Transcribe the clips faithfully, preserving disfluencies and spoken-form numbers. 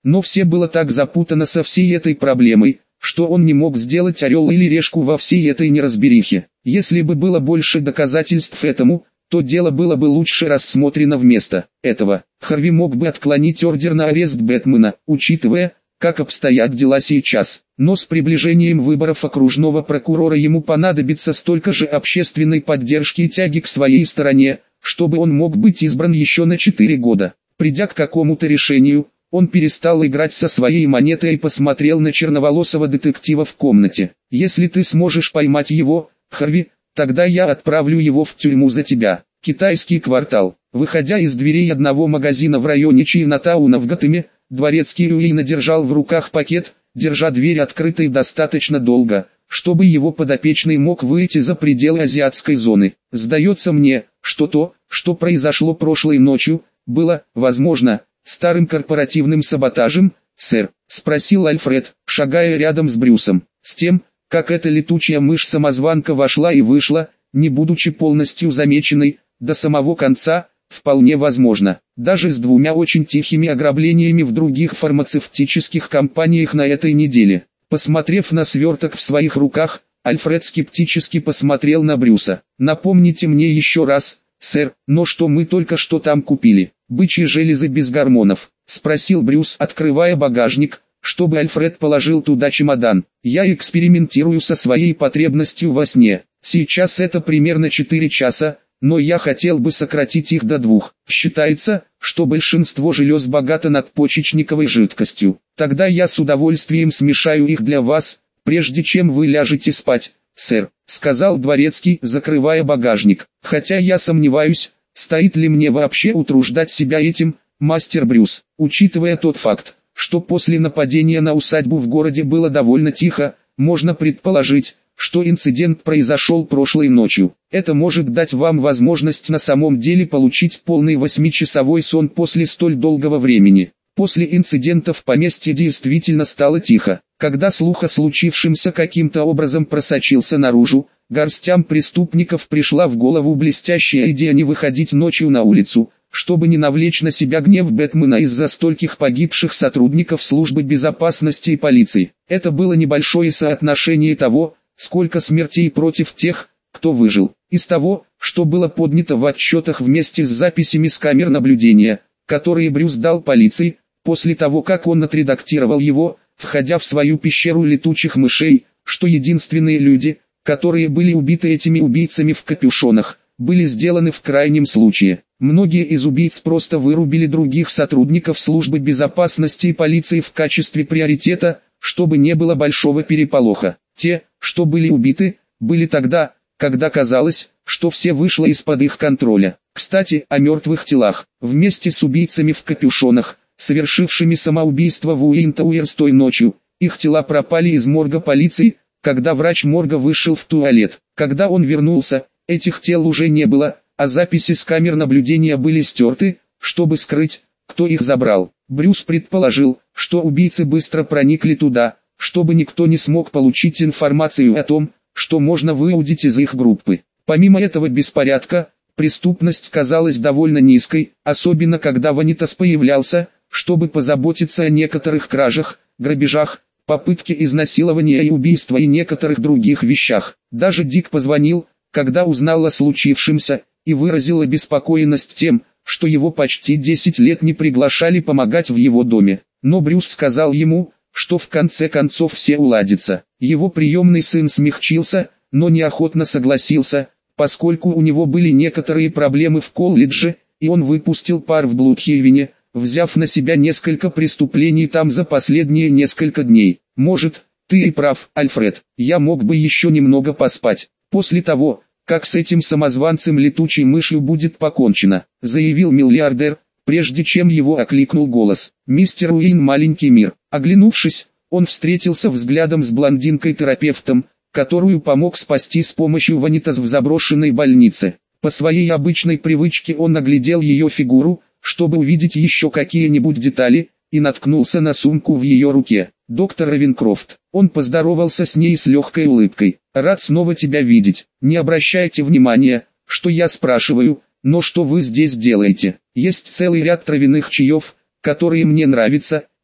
Но все было так запутано со всей этой проблемой, что он не мог сделать орел или решку во всей этой неразберихе. Если бы было больше доказательств этому, то дело было бы лучше рассмотрено вместо этого. Харви мог бы отклонить ордер на арест Бэтмена, учитывая, как обстоят дела сейчас. Но с приближением выборов окружного прокурора ему понадобится столько же общественной поддержки и тяги к своей стороне, чтобы он мог быть избран еще на четыре года. Придя к какому-то решению, он перестал играть со своей монетой и посмотрел на черноволосого детектива в комнате. «Если ты сможешь поймать его, Харви, тогда я отправлю его в тюрьму за тебя». Китайский квартал. Выходя из дверей одного магазина в районе Чайнатауна в Готэме, дворецкий Уэйна держал в руках пакет, держа дверь открытой достаточно долго, чтобы его подопечный мог выйти за пределы азиатской зоны. «Сдается мне, что то, что произошло прошлой ночью, было, возможно, старым корпоративным саботажем, сэр?» — спросил Альфред, шагая рядом с Брюсом. «С тем, как эта летучая мышь-самозванка вошла и вышла, не будучи полностью замеченной, до самого конца, вполне возможно. Даже с двумя очень тихими ограблениями в других фармацевтических компаниях на этой неделе». Посмотрев на сверток в своих руках, Альфред скептически посмотрел на Брюса. «Напомните мне еще раз, сэр, но что мы только что там купили? Бычьи железы без гормонов?» — спросил Брюс, открывая багажник, чтобы Альфред положил туда чемодан. «Я экспериментирую со своей потребностью во сне. Сейчас это примерно четыре часа, но я хотел бы сократить их до двух. Считается, что большинство желез богато надпочечниковой жидкостью. Тогда я с удовольствием смешаю их для вас, прежде чем вы ляжете спать, сэр», — сказал дворецкий, закрывая багажник. «Хотя я сомневаюсь, стоит ли мне вообще утруждать себя этим, мастер Брюс, учитывая тот факт, что после нападения на усадьбу в городе было довольно тихо, можно предположить, что инцидент произошел прошлой ночью. Это может дать вам возможность на самом деле получить полный восьмичасовой сон после столь долгого времени». После инцидента в поместье действительно стало тихо. Когда слух о случившемся каким-то образом просочился наружу, горстям преступников пришла в голову блестящая идея не выходить ночью на улицу, чтобы не навлечь на себя гнев Бэтмена из-за стольких погибших сотрудников службы безопасности и полиции. Это было небольшое соотношение того, сколько смертей против тех, кто выжил. Из того, что было поднято в отчетах вместе с записями с камер наблюдения, которые Брюс дал полиции, после того как он отредактировал его, входя в свою пещеру летучих мышей, что единственные люди, которые были убиты этими убийцами в капюшонах, были сделаны в крайнем случае. Многие из убийц просто вырубили других сотрудников службы безопасности и полиции в качестве приоритета, чтобы не было большого переполоха. Те, что были убиты, были тогда, когда казалось, что все вышло из-под их контроля. Кстати, о мертвых телах. Вместе с убийцами в капюшонах, совершившими самоубийство в Уинтауэрс той ночью, их тела пропали из морга полиции, когда врач морга вышел в туалет. Когда он вернулся, этих тел уже не было, а записи с камер наблюдения были стерты, чтобы скрыть, кто их забрал. Брюс предположил, что убийцы быстро проникли туда, чтобы никто не смог получить информацию о том, что можно выудить из их группы. Помимо этого беспорядка, преступность казалась довольно низкой, особенно когда Ванитас появлялся, чтобы позаботиться о некоторых кражах, грабежах, попытке изнасилования и убийства и некоторых других вещах. Даже Дик позвонил, когда узнал о случившемся, и выразил обеспокоенность тем, что его почти десять лет не приглашали помогать в его доме. Но Брюс сказал ему, что в конце концов все уладится. Его приемный сын смягчился, но неохотно согласился, поскольку у него были некоторые проблемы в колледже, и он выпустил пар в Блудхейвене, взяв на себя несколько преступлений там за последние несколько дней. «Может, ты и прав, Альфред, я мог бы еще немного поспать, после того, как с этим самозванцем летучей мышью будет покончено», заявил миллиардер, прежде чем его окликнул голос. «Мистер Уэйн, маленький мир». Оглянувшись, он встретился взглядом с блондинкой-терапевтом, которую помог спасти с помощью Ванитас в заброшенной больнице. По своей обычной привычке он оглядел ее фигуру, чтобы увидеть еще какие-нибудь детали, и наткнулся на сумку в ее руке. «Доктор Равенкрофт». Он поздоровался с ней с легкой улыбкой. «Рад снова тебя видеть. Не обращайте внимания, что я спрашиваю, но что вы здесь делаете? Есть целый ряд травяных чаев, которые мне нравятся,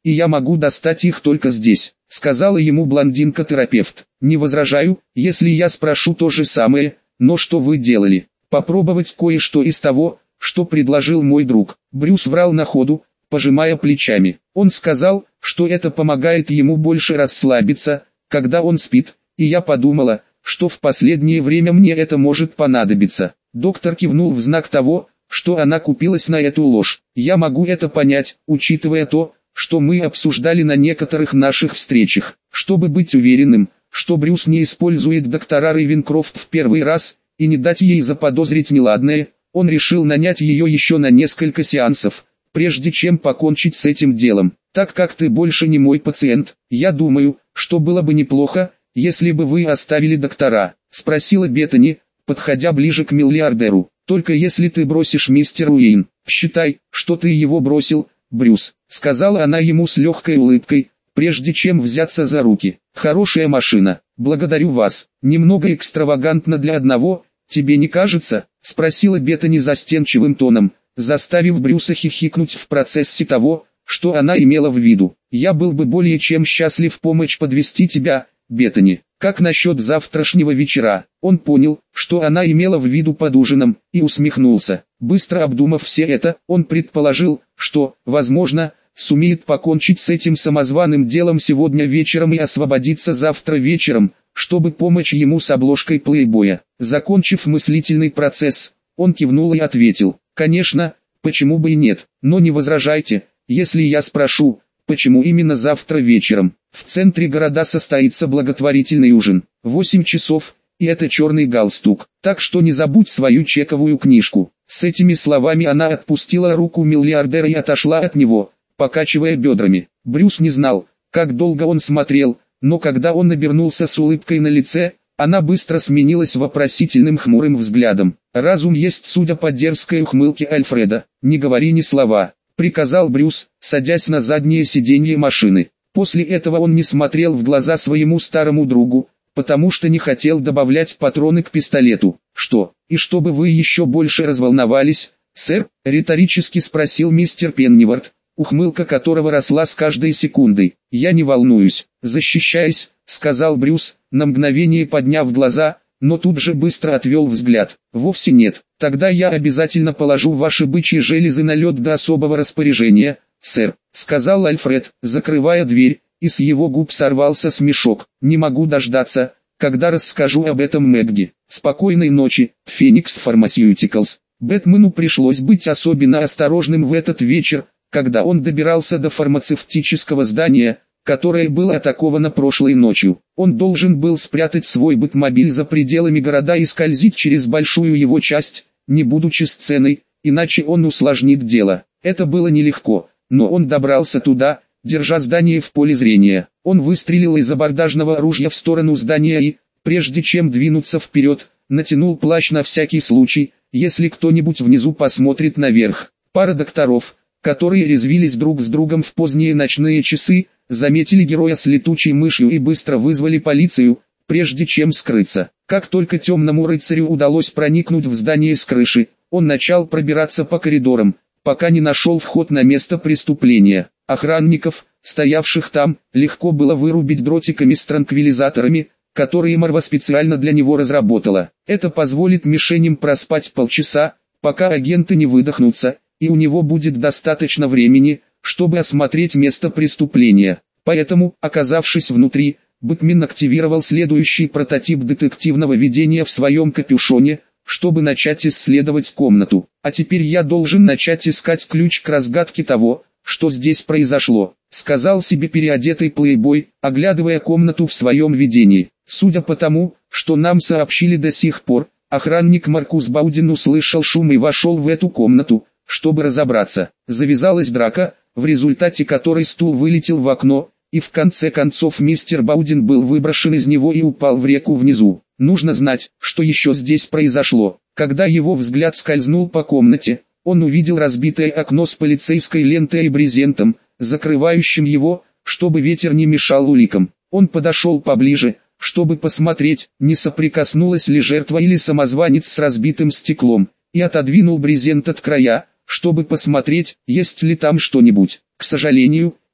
и я могу достать их только здесь», — сказала ему блондинка-терапевт. «Не возражаю, если я спрошу то же самое, но что вы делали?» «Попробовать кое-что из того, что предложил мой друг». Брюс врал на ходу, пожимая плечами. Он сказал, что это помогает ему больше расслабиться, когда он спит, и я подумала, что в последнее время мне это может понадобиться. Доктор кивнул в знак того, что она купилась на эту ложь. Я могу это понять, учитывая то, что мы обсуждали на некоторых наших встречах. Чтобы быть уверенным, что Брюс не использует доктора Рейвенкрофт в первый раз, и не дать ей заподозрить неладное, он решил нанять ее еще на несколько сеансов, прежде чем покончить с этим делом. «Так как ты больше не мой пациент, я думаю, что было бы неплохо, если бы вы оставили доктора», — спросила Беттани, подходя ближе к миллиардеру. «Только если ты бросишь мистер Уэйн. Считай, что ты его бросил, Брюс», — сказала она ему с легкой улыбкой, прежде чем взяться за руки. «Хорошая машина. Благодарю вас. Немного экстравагантно для одного, тебе не кажется?» — спросила Беттани застенчивым тоном, заставив Брюса хихикнуть в процессе того, что она имела в виду. «Я был бы более чем счастлив помочь подвести тебя, Беттани. Как насчет завтрашнего вечера?» Он понял, что она имела в виду под ужином, и усмехнулся. Быстро обдумав все это, он предположил, что, возможно, сумеет покончить с этим самозваным делом сегодня вечером и освободиться завтра вечером, чтобы помочь ему с обложкой плейбоя. Закончив мыслительный процесс, он кивнул и ответил: «Конечно, почему бы и нет, но не возражайте, если я спрошу, почему именно завтра вечером. В центре города состоится благотворительный ужин, восемь часов, и это черный галстук, так что не забудь свою чековую книжку». С этими словами она отпустила руку миллиардера и отошла от него, покачивая бедрами. Брюс не знал, как долго он смотрел, но когда он обернулся с улыбкой на лице, она быстро сменилась вопросительным хмурым взглядом. «Разум есть, судя по дерзкой ухмылке Альфреда. Не говори ни слова», — приказал Брюс, садясь на заднее сиденье машины. После этого он не смотрел в глаза своему старому другу, потому что не хотел добавлять патроны к пистолету. «Что, и чтобы вы еще больше разволновались, сэр?» — риторически спросил мистер Пеннивард, ухмылка которого росла с каждой секундой. «Я не волнуюсь, защищаясь», — сказал Брюс, на мгновение подняв глаза, но тут же быстро отвел взгляд. «Вовсе нет. Тогда я обязательно положу ваши бычьи железы на лед до особого распоряжения, сэр», — сказал Альфред, закрывая дверь, и с его губ сорвался смешок. «Не могу дождаться, когда расскажу об этом Мэгги. Спокойной ночи, Феникс Фармасьютикалс». Бэтмену пришлось быть особенно осторожным в этот вечер, когда он добирался до фармацевтического здания, которое было атаковано прошлой ночью. Он должен был спрятать свой бэтмобиль за пределами города и скользить через большую его часть, не будучи сценой, иначе он усложнит дело. Это было нелегко, но он добрался туда, держа здание в поле зрения. Он выстрелил из абордажного ружья в сторону здания и, прежде чем двинуться вперед, натянул плащ на всякий случай, если кто-нибудь внизу посмотрит наверх. Пара докторов, которые резвились друг с другом в поздние ночные часы, заметили героя с летучей мышью и быстро вызвали полицию, прежде чем скрыться. Как только темному рыцарю удалось проникнуть в здание с крыши, он начал пробираться по коридорам, пока не нашел вход на место преступления. Охранников, стоявших там, легко было вырубить дротиками с транквилизаторами, которые Марва специально для него разработала. Это позволит мишеням проспать полчаса, пока агенты не выдохнутся, и у него будет достаточно времени, чтобы осмотреть место преступления. Поэтому, оказавшись внутри, Бэтмен активировал следующий прототип детективного видения в своем капюшоне, чтобы начать исследовать комнату. «А теперь я должен начать искать ключ к разгадке того, что здесь произошло», — сказал себе переодетый плейбой, оглядывая комнату в своем видении. Судя по тому, что нам сообщили до сих пор, охранник Маркус Баудин услышал шум и вошел в эту комнату, чтобы разобраться. Завязалась драка, в результате которой стул вылетел в окно, и в конце концов мистер Баудин был выброшен из него и упал в реку внизу. Нужно знать, что еще здесь произошло. Когда его взгляд скользнул по комнате, он увидел разбитое окно с полицейской лентой и брезентом, закрывающим его, чтобы ветер не мешал уликам. Он подошел поближе, чтобы посмотреть, не соприкоснулась ли жертва или самозванец с разбитым стеклом, и отодвинул брезент от края, чтобы посмотреть, есть ли там что-нибудь. К сожалению,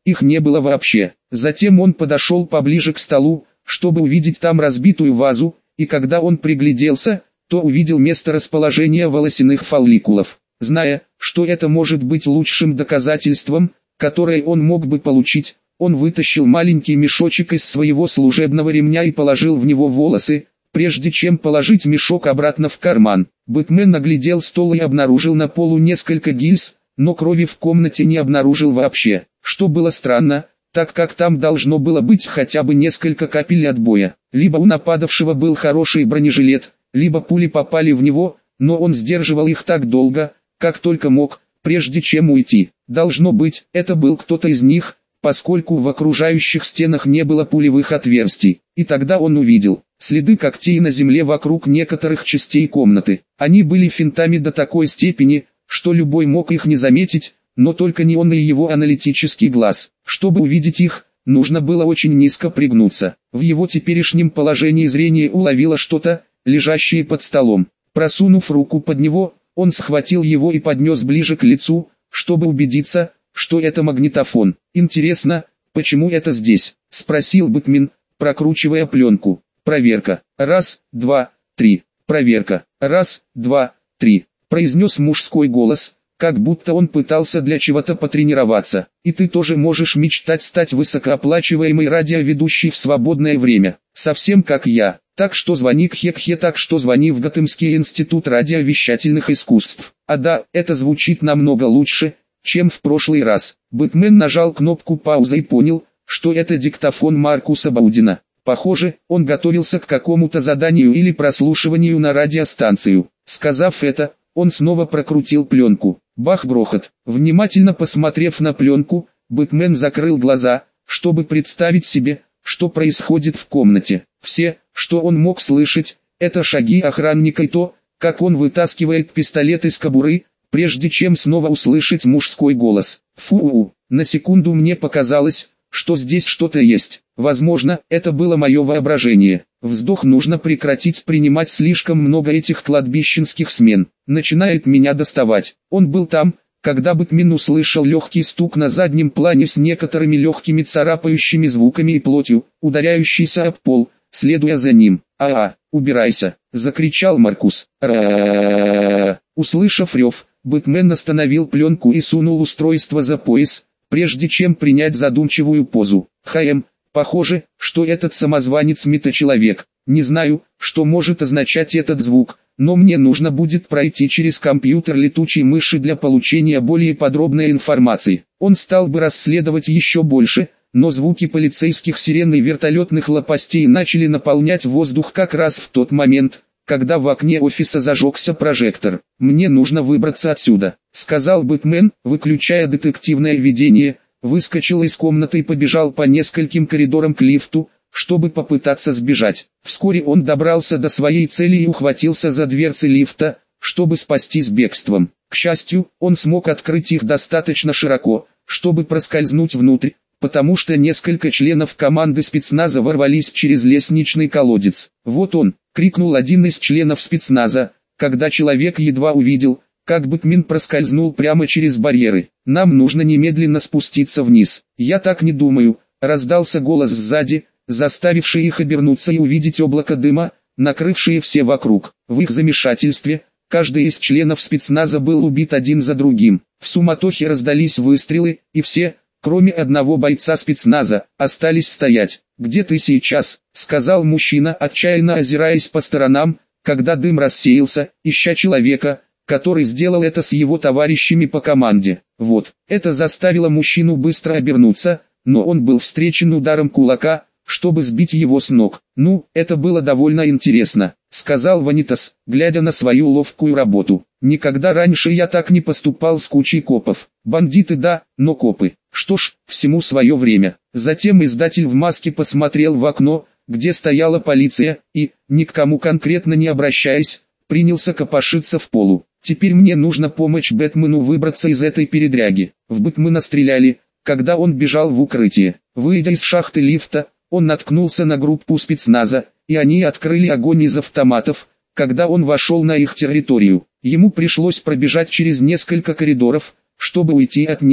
их не было вообще. Затем он подошел поближе к столу, чтобы увидеть там разбитую вазу, и когда он пригляделся, то увидел место расположения волосяных фолликулов. Зная, что это может быть лучшим доказательством, которое он мог бы получить, он вытащил маленький мешочек из своего служебного ремня и положил в него волосы, прежде чем положить мешок обратно в карман. Бэтмен оглядел стол и обнаружил на полу несколько гильз, но крови в комнате не обнаружил вообще, что было странно, так как там должно было быть хотя бы несколько капель от боя. Либо у нападавшего был хороший бронежилет, либо пули попали в него, но он сдерживал их так долго, как только мог, прежде чем уйти. Должно быть, это был кто-то из них, поскольку в окружающих стенах не было пулевых отверстий. И тогда он увидел следы когтей на земле вокруг некоторых частей комнаты. Они были финтами до такой степени, что любой мог их не заметить, но только не он и его аналитический глаз. Чтобы увидеть их, нужно было очень низко пригнуться. В его теперешнем положении зрение уловило что-то, лежащее под столом. Просунув руку под него, он схватил его и поднес ближе к лицу, чтобы убедиться, что это магнитофон. «Интересно, почему это здесь?» — спросил Бэтмен, прокручивая пленку. «Проверка. Раз, два, три. Проверка. Раз, два, три», — произнес мужской голос, как будто он пытался для чего-то потренироваться. «И ты тоже можешь мечтать стать высокооплачиваемой радиоведущей в свободное время, совсем как я. Так что звони к Хекхе, так что звони в Готэмский институт радиовещательных искусств. А да, это звучит намного лучше, чем в прошлый раз». Бэтмен нажал кнопку паузы и понял, что это диктофон Маркуса Баудина. Похоже, он готовился к какому-то заданию или прослушиванию на радиостанцию. Сказав это, он снова прокрутил пленку. Бах-грохот. Внимательно посмотрев на пленку, Бэтмен закрыл глаза, чтобы представить себе, что происходит в комнате. Все, что он мог слышать, это шаги охранника и то, как он вытаскивает пистолет из кобуры, прежде чем снова услышать мужской голос. Фу, на секунду мне показалось, что здесь что-то есть. Возможно, это было мое воображение. Вздох, нужно прекратить принимать слишком много этих кладбищенских смен. Начинает меня доставать. Он был там, когда Бэтмен услышал легкий стук на заднем плане с некоторыми легкими царапающими звуками и плотью, ударяющейся об пол, следуя за ним. «А-а, убирайся!» — закричал Маркус. «Ра-а-а-а-а!» Услышав рев, Бэтмен остановил пленку и сунул устройство за пояс, прежде чем принять задумчивую позу. «Хм, похоже, что этот самозванец метачеловек. Не знаю, что может означать этот звук, но мне нужно будет пройти через компьютер летучей мыши для получения более подробной информации». Он стал бы расследовать еще больше, но звуки полицейских сирен и вертолетных лопастей начали наполнять воздух как раз в тот момент, когда в окне офиса зажегся прожектор. «Мне нужно выбраться отсюда», — сказал Бэтмен, выключая детективное видение, выскочил из комнаты и побежал по нескольким коридорам к лифту, чтобы попытаться сбежать. Вскоре он добрался до своей цели и ухватился за дверцы лифта, чтобы спастись бегством. К счастью, он смог открыть их достаточно широко, чтобы проскользнуть внутрь, потому что несколько членов команды спецназа ворвались через лестничный колодец. «Вот он!» — крикнул один из членов спецназа, когда человек едва увидел, как Бэтмен проскользнул прямо через барьеры. «Нам нужно немедленно спуститься вниз». «Я так не думаю», — раздался голос сзади, заставивший их обернуться и увидеть облако дыма, накрывшее все вокруг. В их замешательстве, каждый из членов спецназа был убит один за другим. В суматохе раздались выстрелы, и все, кроме одного бойца спецназа, остались стоять. «Где ты сейчас?» — сказал мужчина, отчаянно озираясь по сторонам, когда дым рассеялся, ища человека, который сделал это с его товарищами по команде. Вот, это заставило мужчину быстро обернуться, но он был встречен ударом кулака, чтобы сбить его с ног. «Ну, это было довольно интересно», — сказал Ванитас, глядя на свою ловкую работу. «Никогда раньше я так не поступал с кучей копов. Бандиты да, но копы. Что ж, всему свое время». Затем издатель в маске посмотрел в окно, где стояла полиция, и, ни к кому конкретно не обращаясь, принялся копошиться в полу. «Теперь мне нужно помочь Бэтмену выбраться из этой передряги». В Бэтмена стреляли, когда он бежал в укрытие. Выйдя из шахты лифта, он наткнулся на группу спецназа, и они открыли огонь из автоматов, когда он вошел на их территорию. Ему пришлось пробежать через несколько коридоров, чтобы уйти от них,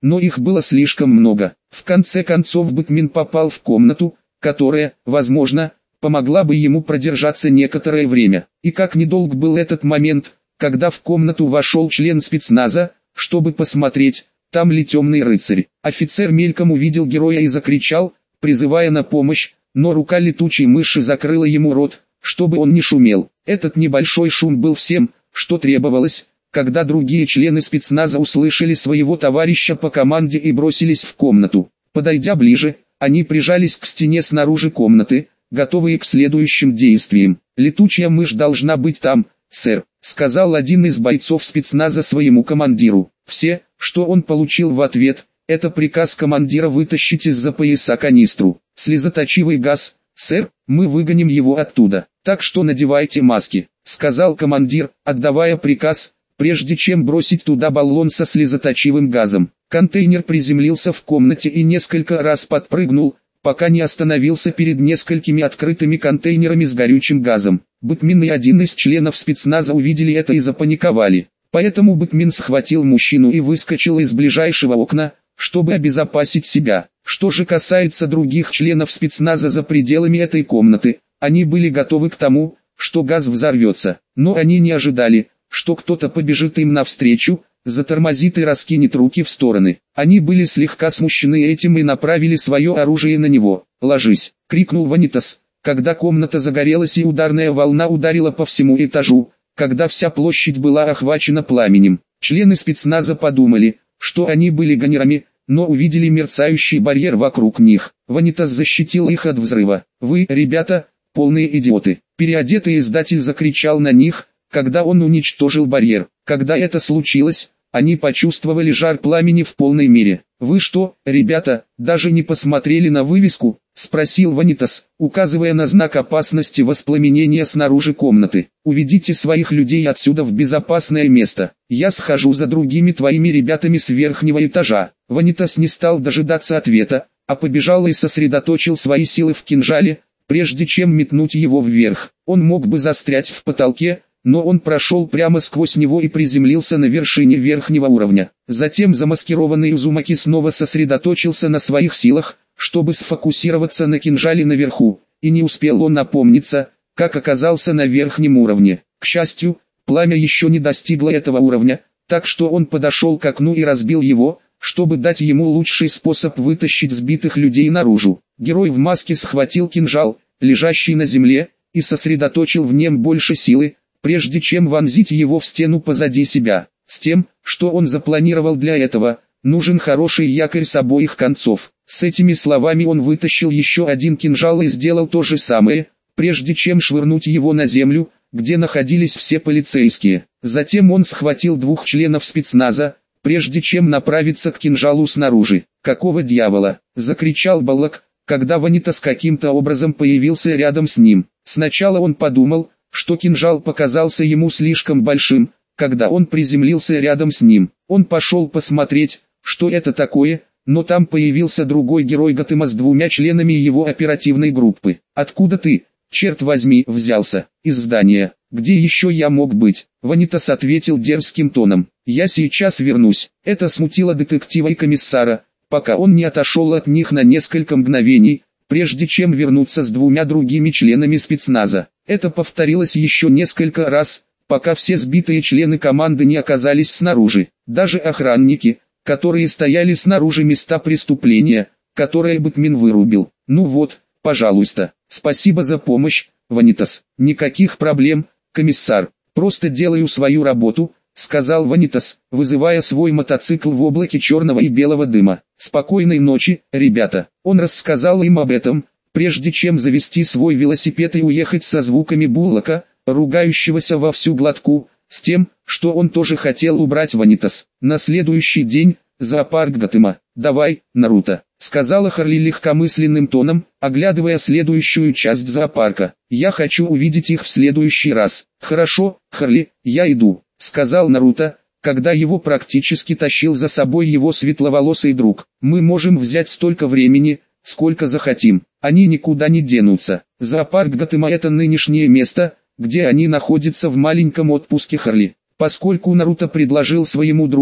но их было слишком много. В конце концов Бэтмен попал в комнату, которая, возможно, помогла бы ему продержаться некоторое время. И как недолг был этот момент, когда в комнату вошел член спецназа, чтобы посмотреть, там ли темный рыцарь. Офицер мельком увидел героя и закричал, призывая на помощь, но рука летучей мыши закрыла ему рот, чтобы он не шумел. Этот небольшой шум был всем, что требовалось, когда другие члены спецназа услышали своего товарища по команде и бросились в комнату. Подойдя ближе, они прижались к стене снаружи комнаты, готовые к следующим действиям. «Летучая мышь должна быть там, сэр», — сказал один из бойцов спецназа своему командиру. Все, что он получил в ответ, это приказ командира вытащить из-за пояса канистру. «Слезоточивый газ, сэр, мы выгоним его оттуда, так что надевайте маски», — сказал командир, отдавая приказ, прежде чем бросить туда баллон со слезоточивым газом. Контейнер приземлился в комнате и несколько раз подпрыгнул, пока не остановился перед несколькими открытыми контейнерами с горючим газом. Бэтмен и один из членов спецназа увидели это и запаниковали. Поэтому Бэтмен схватил мужчину и выскочил из ближайшего окна, чтобы обезопасить себя. Что же касается других членов спецназа за пределами этой комнаты, они были готовы к тому, что газ взорвется, но они не ожидали, что кто-то побежит им навстречу, затормозит и раскинет руки в стороны. Они были слегка смущены этим и направили свое оружие на него. «Ложись!» — крикнул Ванитас, когда комната загорелась и ударная волна ударила по всему этажу, когда вся площадь была охвачена пламенем. Члены спецназа подумали, что они были гонерами, но увидели мерцающий барьер вокруг них. Ванитас защитил их от взрыва. «Вы, ребята, полные идиоты!» Переодетый издатель закричал на них, когда он уничтожил барьер. Когда это случилось, они почувствовали жар пламени в полной мере. «Вы что, ребята, даже не посмотрели на вывеску?» — спросил Ванитас, указывая на знак опасности воспламенения снаружи комнаты. «Уведите своих людей отсюда в безопасное место. Я схожу за другими твоими ребятами с верхнего этажа». Ванитас не стал дожидаться ответа, а побежал и сосредоточил свои силы в кинжале, прежде чем метнуть его вверх. Он мог бы застрять в потолке, но он прошел прямо сквозь него и приземлился на вершине верхнего уровня. Затем замаскированный Узумаки снова сосредоточился на своих силах, чтобы сфокусироваться на кинжале наверху, и не успел он опомниться, как оказался на верхнем уровне. К счастью, пламя еще не достигло этого уровня, так что он подошел к окну и разбил его, чтобы дать ему лучший способ вытащить сбитых людей наружу. Герой в маске схватил кинжал, лежащий на земле, и сосредоточил в нем больше силы, прежде чем вонзить его в стену позади себя. С тем, что он запланировал для этого, нужен хороший якорь с обоих концов. С этими словами он вытащил еще один кинжал и сделал то же самое, прежде чем швырнуть его на землю, где находились все полицейские. Затем он схватил двух членов спецназа, прежде чем направиться к кинжалу снаружи. «Какого дьявола?» — закричал Баллок, когда Ванитас каким-то образом появился рядом с ним. Сначала он подумал, что кинжал показался ему слишком большим, когда он приземлился рядом с ним. Он пошел посмотреть, что это такое, но там появился другой герой Готэма с двумя членами его оперативной группы. «Откуда ты, черт возьми, взялся?» «Из здания. Где еще я мог быть?» Ванитас ответил дерзким тоном. «Я сейчас вернусь». Это смутило детектива и комиссара, пока он не отошел от них на несколько мгновений, прежде чем вернуться с двумя другими членами спецназа. Это повторилось еще несколько раз, пока все сбитые члены команды не оказались снаружи. Даже охранники, которые стояли снаружи места преступления, которое Бэтмен вырубил. «Ну вот, пожалуйста, спасибо за помощь, Ванитас». «Никаких проблем, комиссар, просто делаю свою работу», — сказал Ванитас, вызывая свой мотоцикл в облаке черного и белого дыма. «Спокойной ночи, ребята». Он рассказал им об этом, прежде чем завести свой велосипед и уехать со звуками Буллока, ругающегося во всю глотку, с тем, что он тоже хотел убрать Ванитас. На следующий день, зоопарк Готэма. «Давай, Наруто», — сказала Харли легкомысленным тоном, оглядывая следующую часть зоопарка. «Я хочу увидеть их в следующий раз». «Хорошо, Харли, я иду», — сказал Наруто, когда его практически тащил за собой его светловолосый друг. «Мы можем взять столько времени, сколько захотим, они никуда не денутся». Зоопарк Готэма — это нынешнее место, где они находятся в маленьком отпуске Харли. Поскольку Наруто предложил своему другу,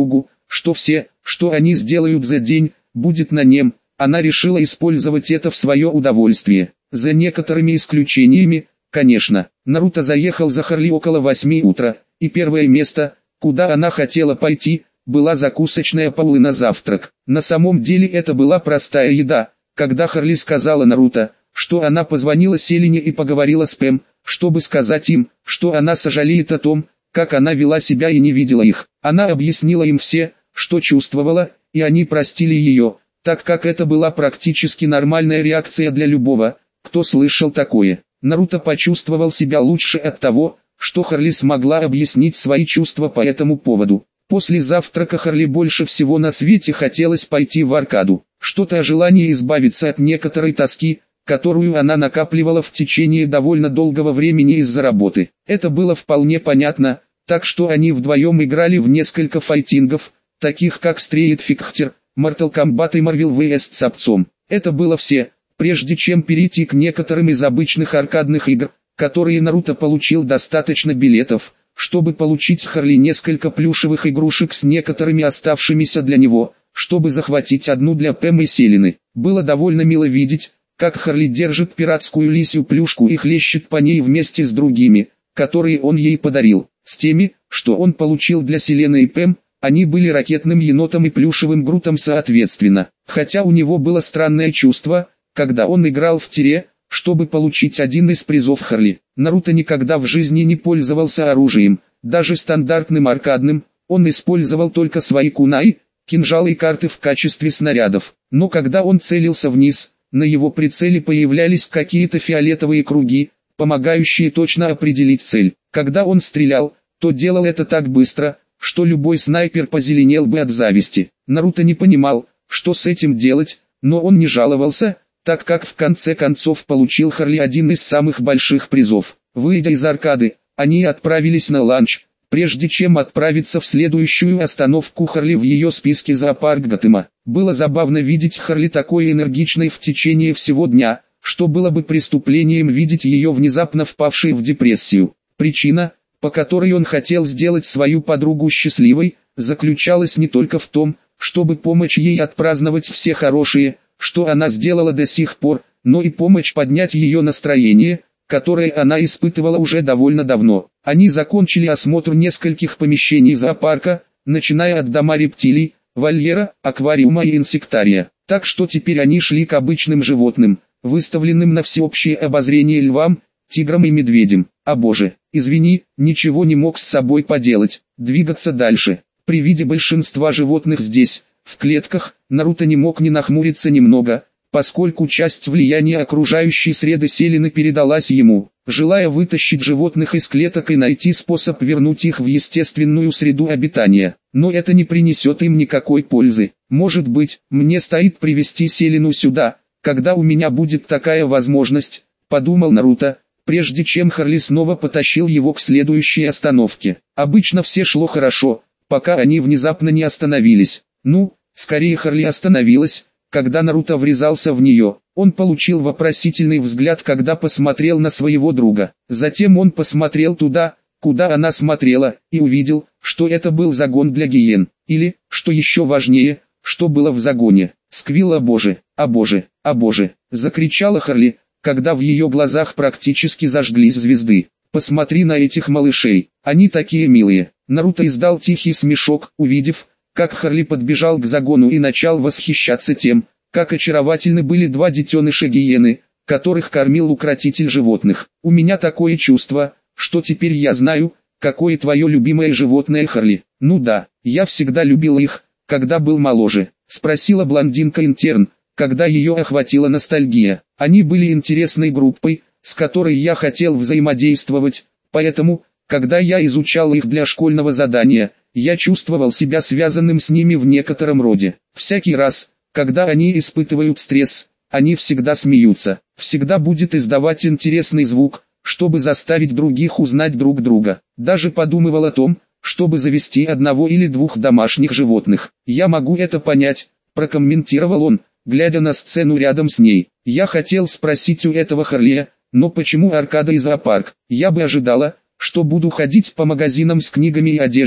что все, что они сделают за день, будет на нем. Она решила использовать это в свое удовольствие. За некоторыми исключениями, конечно. Наруто заехал за Харли около восьми утра, и первое место, куда она хотела пойти, была закусочная Паулы на завтрак. На самом деле это была простая еда. Когда Харли сказала Наруто, что она позвонила Селине и поговорила с Пэм, чтобы сказать им, что она сожалеет о том, как она вела себя и не видела их. Она объяснила им все, что чувствовала, и они простили ее, так как это была практически нормальная реакция для любого, кто слышал такое. Наруто почувствовал себя лучше от того, что Харли смогла объяснить свои чувства по этому поводу. После завтрака Харли больше всего на свете хотелось пойти в аркаду. Что-то о желании избавиться от некоторой тоски, которую она накапливала в течение довольно долгого времени из-за работы. Это было вполне понятно, так что они вдвоем играли в несколько файтингов, таких как Street Fighter, Mortal Kombat и Marvel версус. Capcom. Это было все, прежде чем перейти к некоторым из обычных аркадных игр, которые Наруто получил достаточно билетов, чтобы получить с Харли несколько плюшевых игрушек с некоторыми оставшимися для него, чтобы захватить одну для Пэм и Селины. Было довольно мило видеть, как Харли держит пиратскую лисью плюшку и хлещет по ней вместе с другими, которые он ей подарил. С теми, что он получил для Селены и Пэм, они были ракетным енотом и плюшевым Грутом соответственно. Хотя у него было странное чувство, когда он играл в тире, чтобы получить один из призов Харли. Наруто никогда в жизни не пользовался оружием, даже стандартным аркадным, он использовал только свои кунай, кинжалы и карты в качестве снарядов. Но когда он целился вниз, на его прицеле появлялись какие-то фиолетовые круги, помогающие точно определить цель. Когда он стрелял, то делал это так быстро, что любой снайпер позеленел бы от зависти. Наруто не понимал, что с этим делать, но он не жаловался, так как в конце концов получил Харли один из самых больших призов. Выйдя из аркады, они отправились на ланч, прежде чем отправиться в следующую остановку Харли в ее списке зоопарк Готэма. Было забавно видеть Харли такой энергичной в течение всего дня, что было бы преступлением видеть ее внезапно впавшей в депрессию. Причина, по которой он хотел сделать свою подругу счастливой, заключалась не только в том, чтобы помочь ей отпраздновать все хорошие, что она сделала до сих пор, но и помочь поднять ее настроение, которое она испытывала уже довольно давно. Они закончили осмотр нескольких помещений зоопарка, начиная от дома рептилий, вольера, аквариума и инсектария. Так что теперь они шли к обычным животным, выставленным на всеобщее обозрение львам, тиграм и медведям. А боже, извини, ничего не мог с собой поделать, двигаться дальше. При виде большинства животных здесь, в клетках, Наруто не мог не нахмуриться немного, поскольку часть влияния окружающей среды Селины передалась ему. Желая вытащить животных из клеток и найти способ вернуть их в естественную среду обитания. Но это не принесет им никакой пользы. Может быть, мне стоит привести Селину сюда, когда у меня будет такая возможность, подумал Наруто, прежде чем Харли снова потащил его к следующей остановке. Обычно все шло хорошо, пока они внезапно не остановились. Ну, скорее Харли остановилась, когда Наруто врезался в нее. Он получил вопросительный взгляд, когда посмотрел на своего друга. Затем он посмотрел туда, куда она смотрела, и увидел, что это был загон для гиен. Или, что еще важнее, что было в загоне. «Сквилл, о боже, о боже, о боже!» — закричала Харли, когда в ее глазах практически зажглись звезды. «Посмотри на этих малышей, они такие милые!» Наруто издал тихий смешок, увидев, как Харли подбежал к загону и начал восхищаться тем, как очаровательны были два детеныша гиены, которых кормил укротитель животных. «У меня такое чувство, что теперь я знаю, какое твое любимое животное, Харли». «Ну да, я всегда любил их, когда был моложе», — спросила блондинка-интерн, когда ее охватила ностальгия. «Они были интересной группой, с которой я хотел взаимодействовать, поэтому, когда я изучал их для школьного задания, я чувствовал себя связанным с ними в некотором роде. Всякий раз, когда они испытывают стресс, они всегда смеются, всегда будет издавать интересный звук, чтобы заставить других узнать друг друга. Даже подумывал о том, чтобы завести одного или двух домашних животных. Я могу это понять», — прокомментировал он, глядя на сцену рядом с ней. «Я хотел спросить у этого Харли, но почему аркада и зоопарк? Я бы ожидала, что буду ходить по магазинам с книгами и одеждой,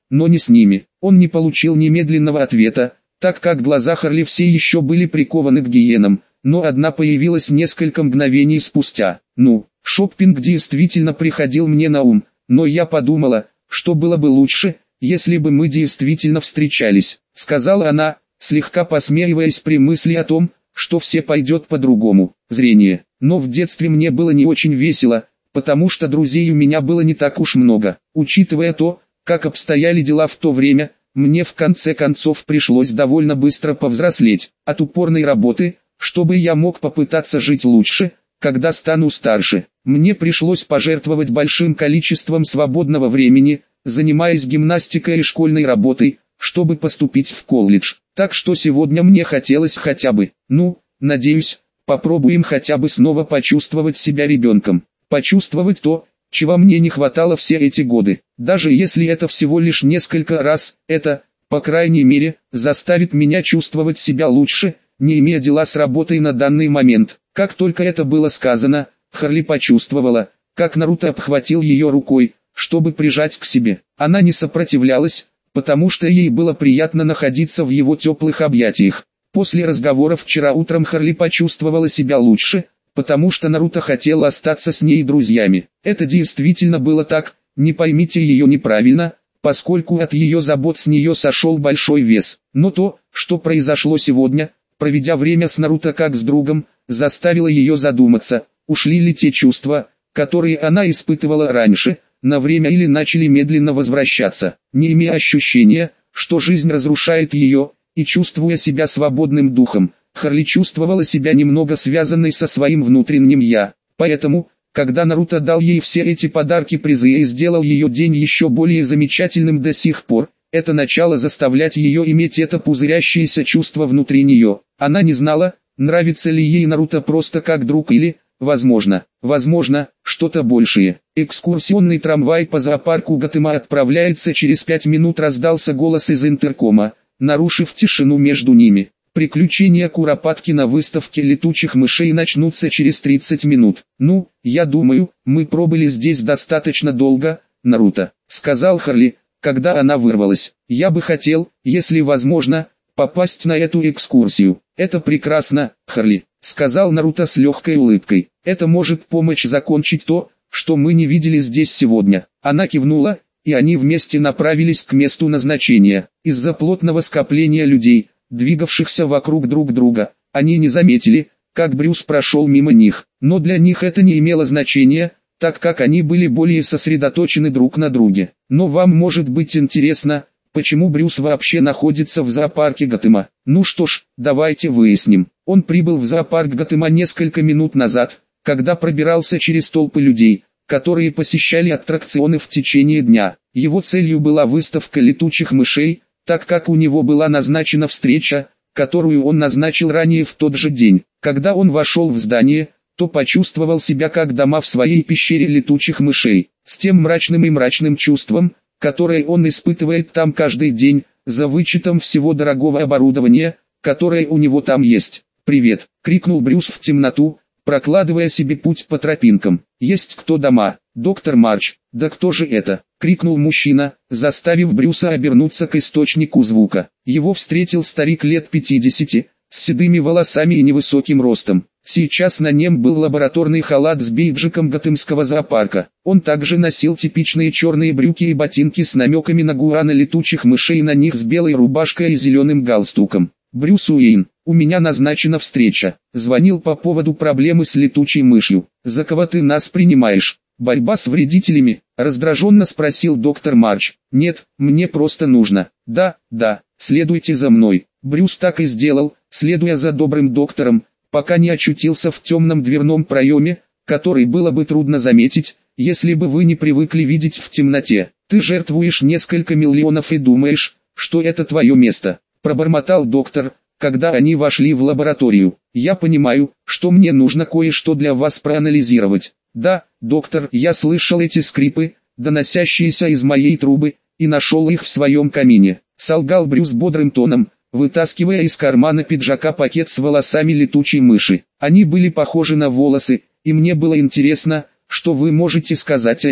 но не с ними. Он не получил немедленного ответа, так как глаза Харли все еще были прикованы к гиенам, но одна появилась несколько мгновений спустя. Ну, шоппинг действительно приходил мне на ум, но я подумала, что было бы лучше, если бы мы действительно встречались, сказала она, слегка посмеиваясь при мысли о том, что все пойдет по-другому. Зрение. Но в детстве мне было не очень весело, потому что друзей у меня было не так уж много. Учитывая то, как обстояли дела в то время, мне в конце концов пришлось довольно быстро повзрослеть от упорной работы, чтобы я мог попытаться жить лучше, когда стану старше. Мне пришлось пожертвовать большим количеством свободного времени, занимаясь гимнастикой и школьной работой, чтобы поступить в колледж. Так что сегодня мне хотелось хотя бы, ну, надеюсь, попробуем хотя бы снова почувствовать себя ребенком. Почувствовать то, чего мне не хватало все эти годы. Даже если это всего лишь несколько раз, это, по крайней мере, заставит меня чувствовать себя лучше, не имея дела с работой на данный момент. Как только это было сказано, Харли почувствовала, как Наруто обхватил ее рукой, чтобы прижать к себе. Она не сопротивлялась, потому что ей было приятно находиться в его теплых объятиях. После разговора вчера утром Харли почувствовала себя лучше, потому что Наруто хотел остаться с ней друзьями. Это действительно было так, не поймите ее неправильно, поскольку от ее забот с нее сошел большой вес. Но то, что произошло сегодня, проведя время с Наруто как с другом, заставило ее задуматься, ушли ли те чувства, которые она испытывала раньше, на время или начали медленно возвращаться. Не имея ощущения, что жизнь разрушает ее, и чувствуя себя свободным духом, Харли чувствовала себя немного связанной со своим внутренним «я». Поэтому, когда Наруто дал ей все эти подарки-призы и сделал ее день еще более замечательным до сих пор, это начало заставлять ее иметь это пузырящееся чувство внутри нее. Она не знала, нравится ли ей Наруто просто как друг или, возможно, возможно, что-то большее. Экскурсионный трамвай по зоопарку Готэма отправляется через пять минут, раздался голос из интеркома, нарушив тишину между ними. Приключения Куропатки на выставке летучих мышей начнутся через тридцать минут. Ну, я думаю, мы пробыли здесь достаточно долго, Наруто, сказал Харли, когда она вырвалась. Я бы хотел, если возможно, попасть на эту экскурсию. Это прекрасно, Харли, сказал Наруто с легкой улыбкой. Это может помочь закончить то, что мы не видели здесь сегодня. Она кивнула, и они вместе направились к месту назначения. Из-за плотного скопления людей, двигавшихся вокруг друг друга, они не заметили, как Брюс прошел мимо них. Но для них это не имело значения, так как они были более сосредоточены друг на друге. Но вам может быть интересно, почему Брюс вообще находится в зоопарке Готэма. Ну что ж, давайте выясним. Он прибыл в зоопарк Готэма несколько минут назад, когда пробирался через толпы людей, которые посещали аттракционы в течение дня. Его целью была выставка летучих мышей, так как у него была назначена встреча, которую он назначил ранее в тот же день. Когда он вошел в здание, то почувствовал себя как дома в своей пещере летучих мышей, с тем мрачным и мрачным чувством, которое он испытывает там каждый день, за вычетом всего дорогого оборудования, которое у него там есть. «Привет!» — крикнул Брюс в темноту, прокладывая себе путь по тропинкам. «Есть кто дома?» «Доктор Марч!» «Да кто же это?» — крикнул мужчина, заставив Брюса обернуться к источнику звука. Его встретил старик лет пятидесяти, с седыми волосами и невысоким ростом. Сейчас на нем был лабораторный халат с бейджиком Готэмского зоопарка. Он также носил типичные черные брюки и ботинки с намеками на гуана летучих мышей на них с белой рубашкой и зеленым галстуком. «Брюс Уэйн, у меня назначена встреча. Звонил по поводу проблемы с летучей мышью. За кого ты нас принимаешь? Борьба с вредителями?» — раздраженно спросил доктор Марч. «Нет, мне просто нужно». «Да, да, следуйте за мной». Брюс так и сделал, следуя за добрым доктором, пока не очутился в темном дверном проеме, который было бы трудно заметить, если бы вы не привыкли видеть в темноте. «Ты жертвуешь несколько миллионов и думаешь, что это твое место», — пробормотал доктор, когда они вошли в лабораторию. «Я понимаю, что мне нужно кое-что для вас проанализировать». «Да, доктор, я слышал эти скрипы, доносящиеся из моей трубы, и нашел их в своем камине», — солгал Брюс бодрым тоном, вытаскивая из кармана пиджака пакет с волосами летучей мыши. Они были похожи на волосы, и мне было интересно, что вы можете сказать о них,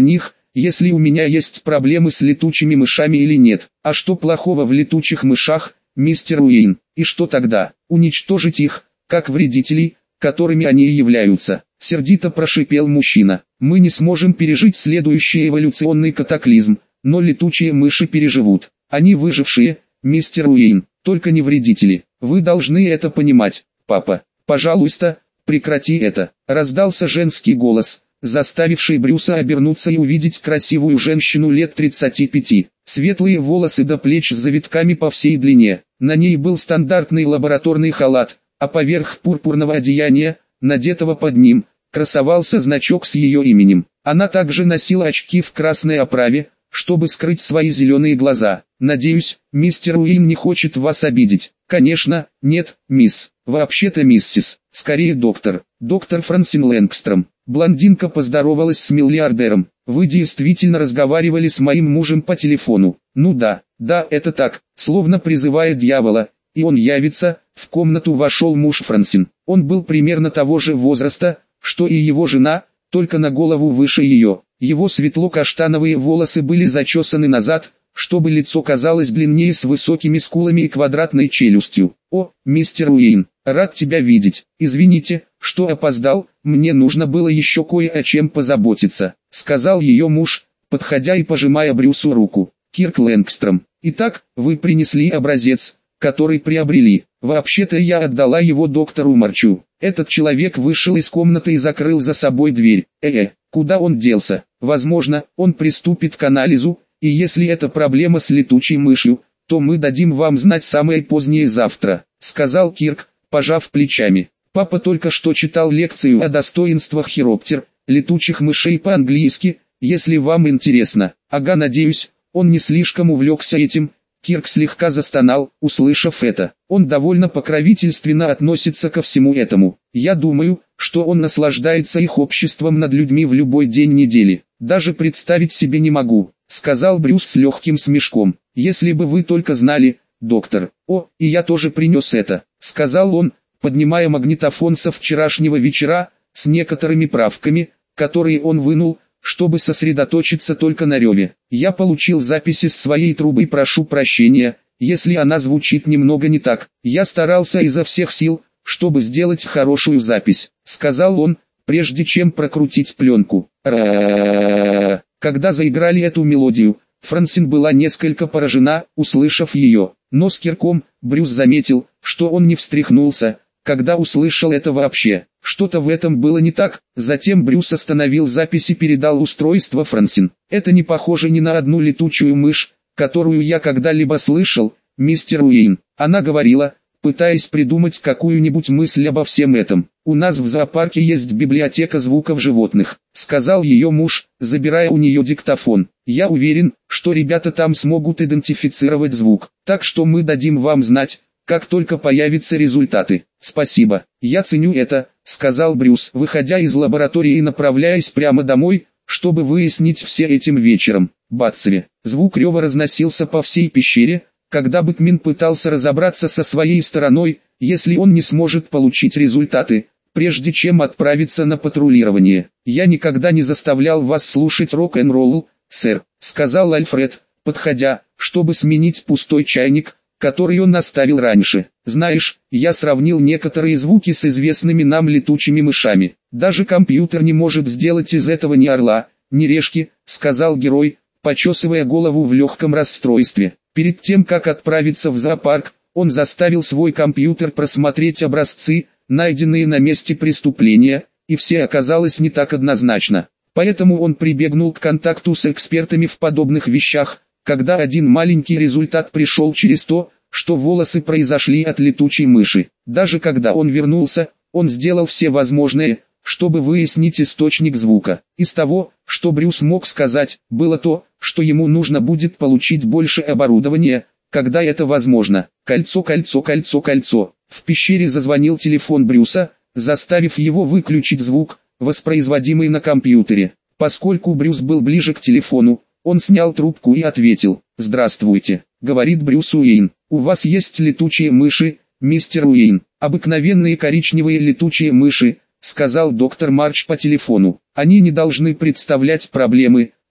если у меня есть проблемы с летучими мышами или нет. А что плохого в летучих мышах, мистер Уэйн? И что тогда? Уничтожить их, как вредителей, которыми они и являются. Сердито прошипел мужчина. Мы не сможем пережить следующий эволюционный катаклизм, но летучие мыши переживут. Они выжившие, мистер Уэйн, только не вредители. Вы должны это понимать, папа. Пожалуйста, прекрати это. Раздался женский голос, заставивший Брюса обернуться и увидеть красивую женщину лет тридцати пяти. Светлые волосы до плеч с завитками по всей длине. На ней был стандартный лабораторный халат, а поверх пурпурного одеяния, надетого под ним, красовался значок с ее именем. Она также носила очки в красной оправе, чтобы скрыть свои зеленые глаза. «Надеюсь, мистер Уэйн не хочет вас обидеть». «Конечно, нет, мисс. Вообще-то миссис. Скорее доктор. Доктор Франсин Лэнгстром». Блондинка поздоровалась с миллиардером. «Вы действительно разговаривали с моим мужем по телефону?» «Ну да, да, это так», словно призывая дьявола. И он явится. В комнату вошел муж Франсин. Он был примерно того же возраста, что и его жена, только на голову выше ее. Его светло-каштановые волосы были зачесаны назад, чтобы лицо казалось длиннее, с высокими скулами и квадратной челюстью. «О, мистер Уэйн, рад тебя видеть. Извините, что опоздал, мне нужно было еще кое о чем позаботиться», сказал ее муж, подходя и пожимая Брюсу руку. «Кирк Лэнгстром, итак, вы принесли образец, который приобрели. Вообще-то я отдала его доктору Марчу». Этот человек вышел из комнаты и закрыл за собой дверь. «Э-э, куда он делся? Возможно, он приступит к анализу, и если это проблема с летучей мышью, то мы дадим вам знать самое позднее завтра», сказал Кирк, пожав плечами. Папа только что читал лекцию о достоинствах хироптер, летучих мышей по-английски, если вам интересно. «Ага, надеюсь, он не слишком увлекся этим». Кирк слегка застонал, услышав это. Он довольно покровительственно относится ко всему этому. «Я думаю, что он наслаждается их обществом над людьми в любой день недели. Даже представить себе не могу», сказал Брюс с легким смешком. «Если бы вы только знали, доктор». «О, и я тоже принес это», сказал он, поднимая магнитофон со вчерашнего вечера, с некоторыми правками, которые он вынул, чтобы сосредоточиться только на реве. «Я получил записи с своей трубы и прошу прощения, если она звучит немного не так. Я старался изо всех сил, чтобы сделать хорошую запись», сказал он, прежде чем прокрутить пленку. Ра-ра-ра-ра. Когда заиграли эту мелодию, Франсин была несколько поражена, услышав ее. Но с Кирком Брюс заметил, что он не встряхнулся, когда услышал это вообще. Что-то в этом было не так. Затем Брюс остановил запись и передал устройство Франсин. «Это не похоже ни на одну летучую мышь, которую я когда-либо слышал, мистер Уэйн», она говорила, пытаясь придумать какую-нибудь мысль обо всем этом. «У нас в зоопарке есть библиотека звуков животных», сказал ее муж, забирая у нее диктофон. «Я уверен, что ребята там смогут идентифицировать звук, так что мы дадим вам знать, как только появятся результаты». «Спасибо, я ценю это», сказал Брюс, выходя из лаборатории и направляясь прямо домой, чтобы выяснить все этим вечером. Бацеве. Звук рева разносился по всей пещере, когда Бэтмен пытался разобраться со своей стороной, если он не сможет получить результаты, прежде чем отправиться на патрулирование. «Я никогда не заставлял вас слушать рок-н-ролл, сэр», сказал Альфред, подходя, чтобы сменить пустой чайник, который он оставил раньше. «Знаешь, я сравнил некоторые звуки с известными нам летучими мышами. Даже компьютер не может сделать из этого ни орла, ни решки», сказал герой, почесывая голову в легком расстройстве. Перед тем, как отправиться в зоопарк, он заставил свой компьютер просмотреть образцы, найденные на месте преступления, и все оказалось не так однозначно. Поэтому он прибегнул к контакту с экспертами в подобных вещах, когда один маленький результат пришел через то, что волосы произошли от летучей мыши. Даже когда он вернулся, он сделал все возможное, чтобы выяснить источник звука. Из того, что Брюс мог сказать, было то, что ему нужно будет получить больше оборудования, когда это возможно. Кольцо, кольцо, кольцо, кольцо. В пещере зазвонил телефон Брюса, заставив его выключить звук, воспроизводимый на компьютере. Поскольку Брюс был ближе к телефону, он снял трубку и ответил. «Здравствуйте», — говорит Брюс Уэйн. «У вас есть летучие мыши, мистер Уэйн?» «Обыкновенные коричневые летучие мыши», — сказал доктор Марч по телефону. «Они не должны представлять проблемы,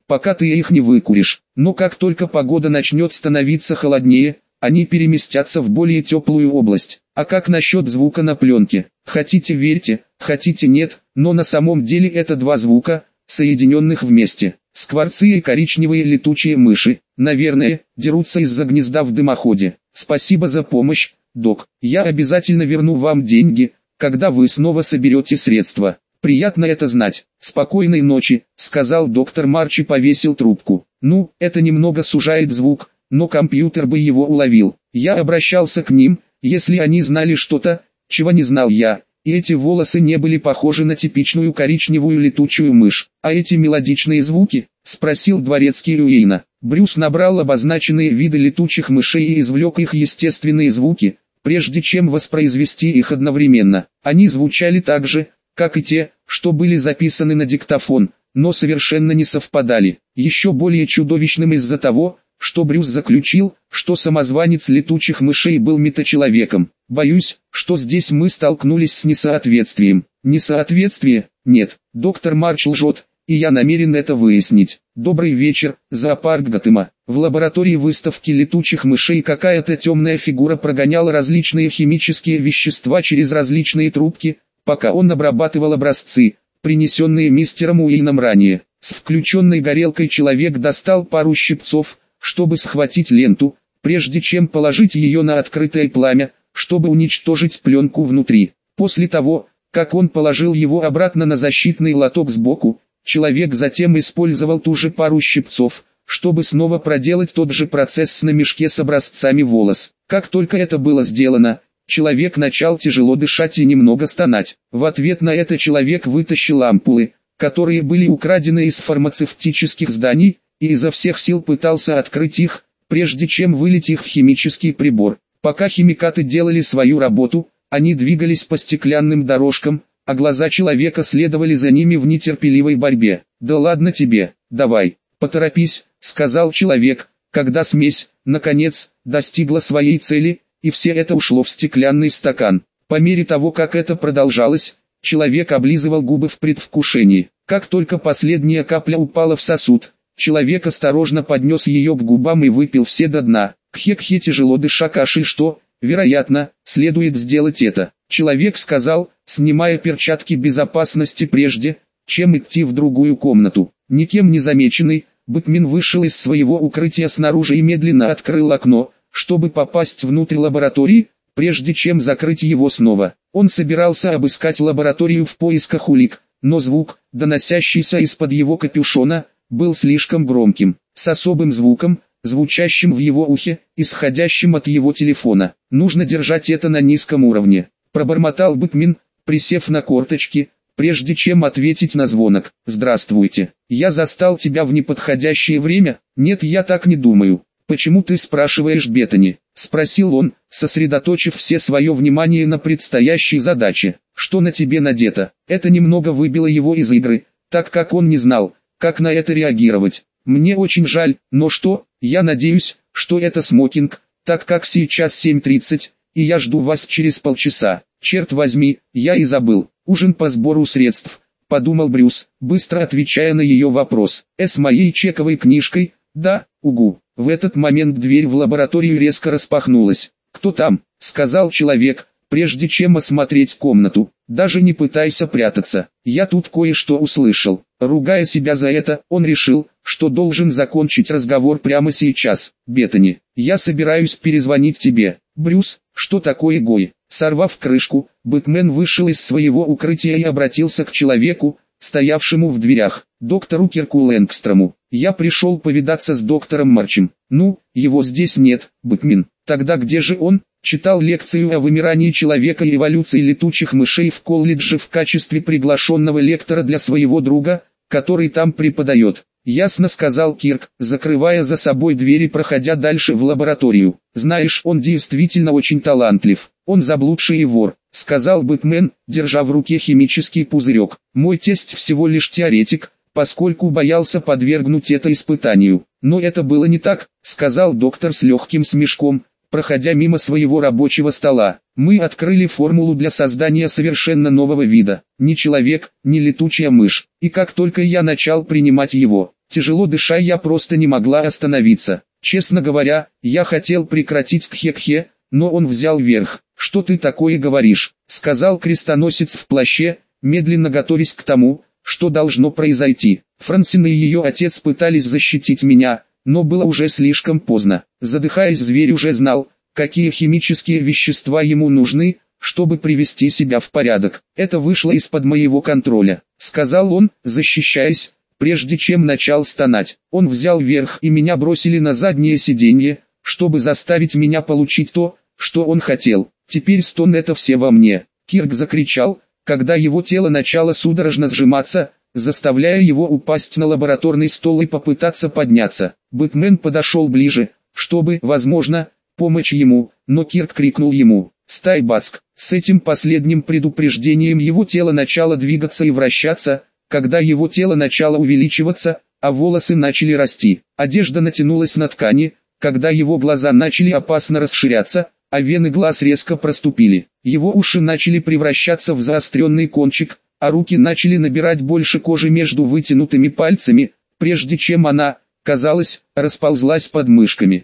пока ты их не выкуришь. Но как только погода начнет становиться холоднее, они переместятся в более теплую область. А как насчет звука на пленке? Хотите верьте, хотите нет, но на самом деле это два звука, соединенных вместе. Скворцы и коричневые летучие мыши, наверное, дерутся из-за гнезда в дымоходе. Спасибо за помощь, док. Я обязательно верну вам деньги, когда вы снова соберете средства. Приятно это знать. Спокойной ночи, сказал доктор Марч и повесил трубку. Ну, это немного сужает звук, но компьютер бы его уловил. Я обращался к ним, если они знали что-то, чего не знал я. И эти волосы не были похожи на типичную коричневую летучую мышь. А эти мелодичные звуки? Спросил дворецкий Уэйна. Брюс набрал обозначенные виды летучих мышей и извлек их естественные звуки, прежде чем воспроизвести их одновременно. Они звучали так же, как и те, что были записаны на диктофон, но совершенно не совпадали. Еще более чудовищным из-за того, что Брюс заключил, что самозванец летучих мышей был метачеловеком. Боюсь, что здесь мы столкнулись с несоответствием. Несоответствие? Нет, доктор Марч лжет, и я намерен это выяснить. Добрый вечер, зоопарк Готэма. В лаборатории выставки летучих мышей какая-то темная фигура прогоняла различные химические вещества через различные трубки, пока он обрабатывал образцы, принесенные мистером Уэйном ранее. С включенной горелкой человек достал пару щипцов, чтобы схватить ленту, прежде чем положить ее на открытое пламя, чтобы уничтожить пленку внутри. После того, как он положил его обратно на защитный лоток сбоку, человек затем использовал ту же пару щипцов, чтобы снова проделать тот же процесс на мешке с образцами волос. Как только это было сделано, человек начал тяжело дышать и немного стонать. В ответ на это человек вытащил ампулы, которые были украдены из фармацевтических зданий, и изо всех сил пытался открыть их, прежде чем вылить их в химический прибор. Пока химикаты делали свою работу, они двигались по стеклянным дорожкам, а глаза человека следовали за ними в нетерпеливой борьбе. «Да ладно тебе, давай, поторопись», — сказал человек, когда смесь, наконец, достигла своей цели, и все это ушло в стеклянный стакан. По мере того, как это продолжалось, человек облизывал губы в предвкушении. Как только последняя капля упала в сосуд, человек осторожно поднес ее к губам и выпил все до дна. Кхе-кхе, тяжело дыша кашель, что, вероятно, следует сделать это. Человек сказал, снимая перчатки безопасности прежде, чем идти в другую комнату. Никем не замеченный, Бэтмен вышел из своего укрытия снаружи и медленно открыл окно, чтобы попасть внутрь лаборатории, прежде чем закрыть его снова. Он собирался обыскать лабораторию в поисках улик, но звук, доносящийся из-под его капюшона, был слишком громким, с особым звуком, звучащим в его ухе, исходящим от его телефона. Нужно держать это на низком уровне, пробормотал Бэтмен, присев на корточки, прежде чем ответить на звонок. «Здравствуйте, я застал тебя в неподходящее время?» «Нет, я так не думаю». «Почему ты спрашиваешь, Беттани?» — спросил он, сосредоточив все свое внимание на предстоящей задаче. «Что на тебе надето?» Это немного выбило его из игры, так как он не знал, как на это реагировать. «Мне очень жаль, но что, я надеюсь, что это смокинг, так как сейчас семь тридцать, и я жду вас через полчаса». «Черт возьми, я и забыл. Ужин по сбору средств», — подумал Брюс, быстро отвечая на ее вопрос. «Э, с моей чековой книжкой?» «Да, угу». В этот момент дверь в лабораторию резко распахнулась. «Кто там?» — сказал человек, прежде чем осмотреть комнату. «Даже не пытайся прятаться. Я тут кое-что услышал». Ругая себя за это, он решил, что должен закончить разговор прямо сейчас. «Беттани, я собираюсь перезвонить тебе». «Брюс, что такое, Гой?» Сорвав крышку, Бэтмен вышел из своего укрытия и обратился к человеку, стоявшему в дверях, доктору Кирку Лэнгстрому. «Я пришел повидаться с доктором Марчем». «Ну, его здесь нет, Бэтмен». «Тогда где же он?» Читал лекцию о вымирании человека и эволюции летучих мышей в колледже в качестве приглашенного лектора для своего друга, который там преподает. «Ясно», — сказал Кирк, закрывая за собой дверь и проходя дальше в лабораторию. «Знаешь, он действительно очень талантлив. Он заблудший и вор», — сказал Бэтмен, держа в руке химический пузырек. «Мой тесть всего лишь теоретик, поскольку боялся подвергнуть это испытанию». «Но это было не так», — сказал доктор с легким смешком, проходя мимо своего рабочего стола. «Мы открыли формулу для создания совершенно нового вида. Ни человек, ни летучая мышь. И как только я начал принимать его, Тяжело дыша, я просто не могла остановиться. Честно говоря, я хотел прекратить кхе-кхе, но он взял верх. «Что ты такое говоришь?» — сказал крестоносец в плаще, медленно готовясь к тому, что должно произойти. Франсин и ее отец пытались защитить меня, но было уже слишком поздно. Задыхаясь, зверь уже знал, какие химические вещества ему нужны, чтобы привести себя в порядок. «Это вышло из-под моего контроля», — сказал он, защищаясь, прежде чем начал стонать. Он взял верх и меня бросили на заднее сиденье, чтобы заставить меня получить то, что он хотел. Теперь стон — это все во мне. Кирк закричал, когда его тело начало судорожно сжиматься, заставляя его упасть на лабораторный стол и попытаться подняться. Бэтмен подошел ближе, чтобы, возможно, помочь ему, но Кирк крикнул ему: «Стай, Бацк!». С этим последним предупреждением его тело начало двигаться и вращаться, когда его тело начало увеличиваться, а волосы начали расти. Одежда натянулась на ткани, когда его глаза начали опасно расширяться, а вены глаз резко проступили. Его уши начали превращаться в заостренный кончик, а руки начали набирать больше кожи между вытянутыми пальцами, прежде чем она, казалось, расползлась под мышками.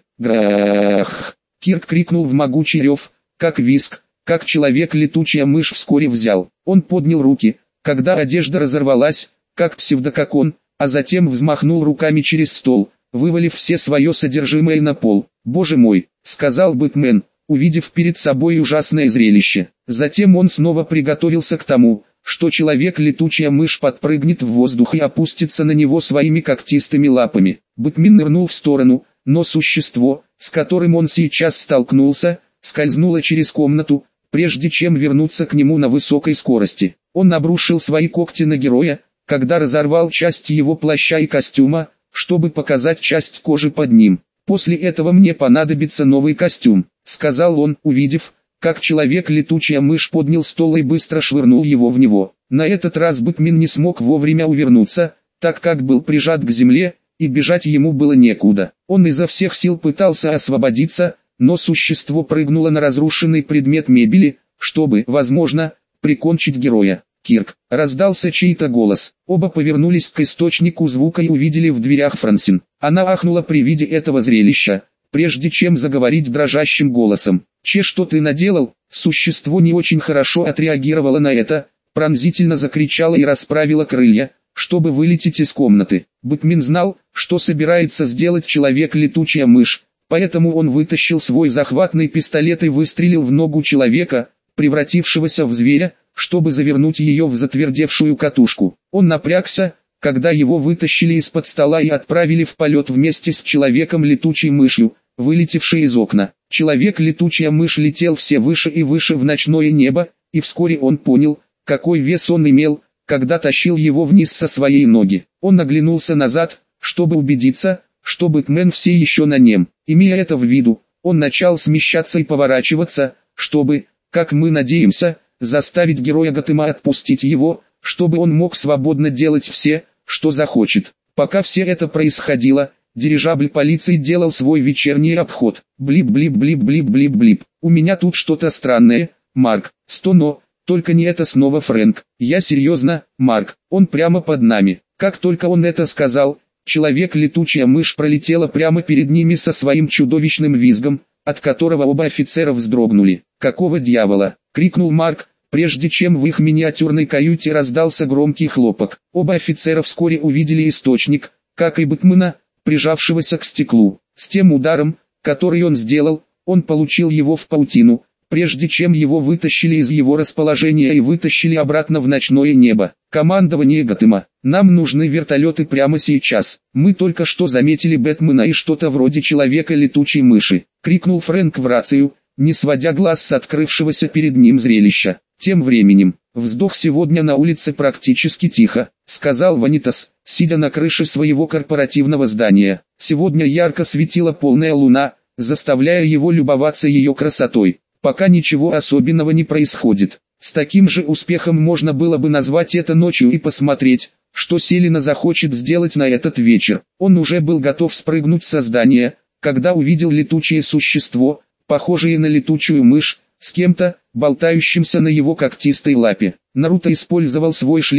Грах! Кирк крикнул в могучий рев, как визг, как человек-летучая мышь вскоре взял. Он поднял руки, когда одежда разорвалась, как псевдококон, а затем взмахнул руками через стол, вывалив все свое содержимое на пол. «Боже мой!» — сказал Бэтмен, увидев перед собой ужасное зрелище. Затем он снова приготовился к тому, что человек-летучая мышь подпрыгнет в воздух и опустится на него своими когтистыми лапами. Бэтмен нырнул в сторону, но существо, с которым он сейчас столкнулся, скользнуло через комнату, прежде чем вернуться к нему на высокой скорости. Он обрушил свои когти на героя, когда разорвал часть его плаща и костюма, чтобы показать часть кожи под ним. «После этого мне понадобится новый костюм», — сказал он, увидев, как человек-летучая мышь поднял стол и быстро швырнул его в него. На этот раз Бэтмен не смог вовремя увернуться, так как был прижат к земле, и бежать ему было некуда. Он изо всех сил пытался освободиться, но существо прыгнуло на разрушенный предмет мебели, чтобы, возможно, прикончить героя. «Кирк!» — раздался чей-то голос. Оба повернулись к источнику звука и увидели в дверях Франсин. Она ахнула при виде этого зрелища, прежде чем заговорить дрожащим голосом. «Че, что ты наделал?» Существо не очень хорошо отреагировало на это, пронзительно закричало и расправило крылья, чтобы вылететь из комнаты. Бэтмен знал, что собирается сделать человек-летучая мышь, поэтому он вытащил свой захватный пистолет и выстрелил в ногу человека, превратившегося в зверя, чтобы завернуть ее в затвердевшую катушку. Он напрягся, когда его вытащили из-под стола и отправили в полет вместе с человеком-летучей мышью, вылетевшей из окна. Человек-летучая мышь летел все выше и выше в ночное небо, и вскоре он понял, какой вес он имел, когда тащил его вниз со своей ноги. Он оглянулся назад, чтобы убедиться, что Бэтмен все еще на нем. Имея это в виду, он начал смещаться и поворачиваться, чтобы, как мы надеемся, заставить героя Готэма отпустить его, чтобы он мог свободно делать все, что захочет. Пока все это происходило, дирижабль полиции делал свой вечерний обход. Блип-блип-блип-блип-блип-блип. «У меня тут что-то странное, Марк». «Сто но, только не это снова Фрэнк». «Я серьезно, Марк, он прямо под нами». Как только он это сказал, человек-летучая мышь пролетела прямо перед ними со своим чудовищным визгом, от которого оба офицера вздрогнули. «Какого дьявола?» — крикнул Марк, прежде чем в их миниатюрной каюте раздался громкий хлопок. Оба офицера вскоре увидели источник, как и Бэтмена, прижавшегося к стеклу. С тем ударом, который он сделал, он получил его в паутину, прежде чем его вытащили из его расположения и вытащили обратно в ночное небо. «Командование Готэма, нам нужны вертолеты прямо сейчас. Мы только что заметили Бэтмена и что-то вроде человека-летучей мыши», — крикнул Фрэнк в рацию, не сводя глаз с открывшегося перед ним зрелища. Тем временем, «Вздох, сегодня на улице практически тихо», — сказал Ванитас, сидя на крыше своего корпоративного здания. Сегодня ярко светила полная луна, заставляя его любоваться ее красотой. Пока ничего особенного не происходит. С таким же успехом можно было бы назвать это ночью и посмотреть, что Селина захочет сделать на этот вечер. Он уже был готов спрыгнуть со здания, когда увидел летучее существо, похожее на летучую мышь, с кем-то, болтающимся на его когтистой лапе. Наруто использовал свой шлем,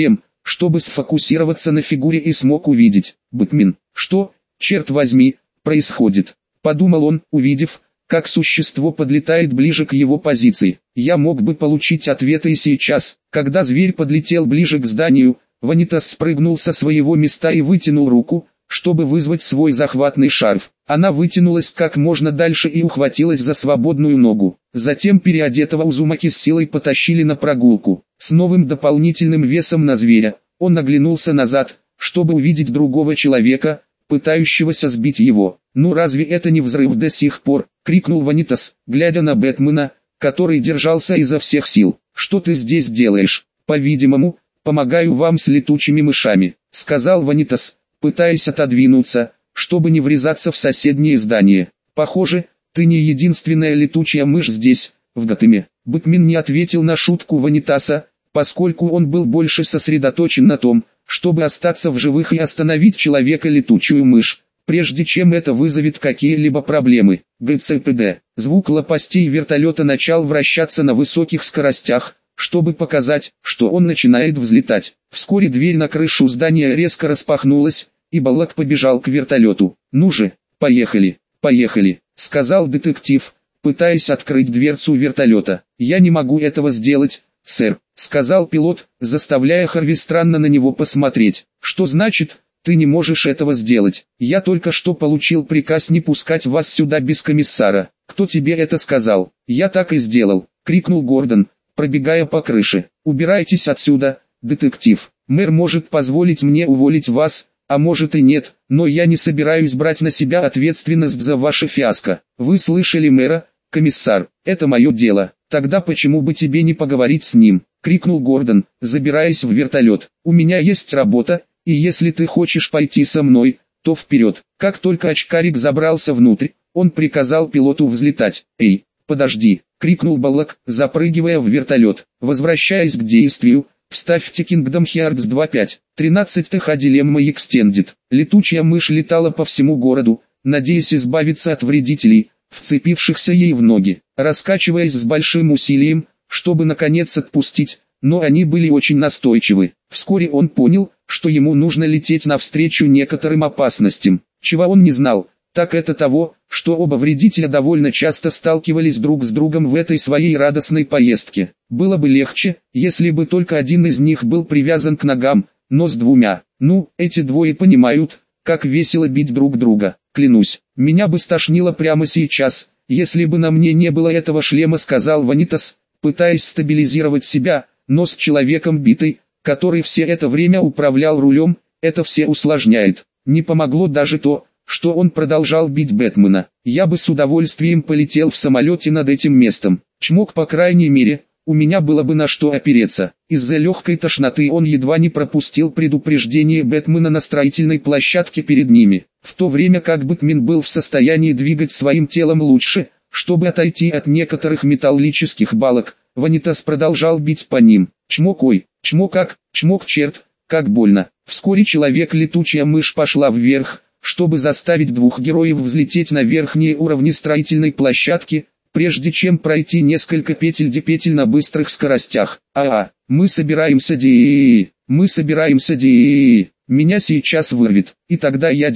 чтобы сфокусироваться на фигуре и смог увидеть. Бэтмен, что, черт возьми, происходит? Подумал он, увидев, как существо подлетает ближе к его позиции. Я мог бы получить ответы и сейчас. Когда зверь подлетел ближе к зданию, Ванитас спрыгнул со своего места и вытянул руку, чтобы вызвать свой захватный шарф. Она вытянулась как можно дальше и ухватилась за свободную ногу. Затем переодетого Узумаки с силой потащили на прогулку. С новым дополнительным весом на зверя, он оглянулся назад, чтобы увидеть другого человека, пытающегося сбить его. «Ну разве это не взрыв до сих пор?» — крикнул Ванитас, глядя на Бэтмена, который держался изо всех сил. «Что ты здесь делаешь?» «По-видимому, помогаю вам с летучими мышами», — сказал Ванитас, пытаясь отодвинуться, чтобы не врезаться в соседнее здание. «Похоже, ты не единственная летучая мышь здесь, в Готэме». Бэтмен не ответил на шутку Ванитаса, поскольку он был больше сосредоточен на том, чтобы остаться в живых и остановить человека-летучую мышь, прежде чем это вызовет какие-либо проблемы. ГЦПД. Звук лопастей вертолета начал вращаться на высоких скоростях, чтобы показать, что он начинает взлетать. Вскоре дверь на крышу здания резко распахнулась, и Баллок побежал к вертолету. «Ну же, поехали, поехали», — сказал детектив, пытаясь открыть дверцу вертолета. «Я не могу этого сделать, сэр», — сказал пилот, заставляя Харви странно на него посмотреть. «Что значит, ты не можешь этого сделать? Я только что получил приказ не пускать вас сюда без комиссара». «Кто тебе это сказал?» «Я так и сделал», — крикнул Гордон, пробегая по крыше. «Убирайтесь отсюда, детектив. Мэр может позволить мне уволить вас, а может и нет, но я не собираюсь брать на себя ответственность за ваше фиаско». «Вы слышали мэра, комиссар? Это мое дело». «Тогда почему бы тебе не поговорить с ним?» — крикнул Гордон, забираясь в вертолет. «У меня есть работа, и если ты хочешь пойти со мной, то вперед». Как только очкарик забрался внутрь, он приказал пилоту взлетать. «Эй, подожди!» — крикнул Баллок, запрыгивая в вертолет. «Возвращаясь к действию, вставьте Kingdom Hearts два пять. тринадцать Х Dilemma Extended». Летучая мышь летала по всему городу, надеясь избавиться от вредителей, вцепившихся ей в ноги, раскачиваясь с большим усилием, чтобы наконец отпустить, но они были очень настойчивы. Вскоре он понял, что ему нужно лететь навстречу некоторым опасностям. Чего он не знал, так это того, что оба вредителя довольно часто сталкивались друг с другом в этой своей радостной поездке. Было бы легче, если бы только один из них был привязан к ногам, но с двумя. Ну, эти двое понимают, как весело бить друг друга. «Клянусь, меня бы стошнило прямо сейчас, если бы на мне не было этого шлема», — сказал Ванитас, пытаясь стабилизировать себя, но с человеком битой, который все это время управлял рулем, это все усложняет. Не помогло даже то, что он продолжал бить Бэтмена. «Я бы с удовольствием полетел в самолете над этим местом. Чмок, по крайней мере, у меня было бы на что опереться». Из-за легкой тошноты он едва не пропустил предупреждение Бэтмена на строительной площадке перед ними. В то время как Бэтмен был в состоянии двигать своим телом лучше, чтобы отойти от некоторых металлических балок, Ванитас продолжал бить по ним. Чмок, ой, чмок как, чмок черт, как больно. Вскоре человек-летучая мышь пошла вверх, чтобы заставить двух героев взлететь на верхние уровни строительной площадки, прежде чем пройти несколько петель-депетель на быстрых скоростях. «А-а, мы собираемся ди мы собираемся ди меня сейчас вырвет, и тогда я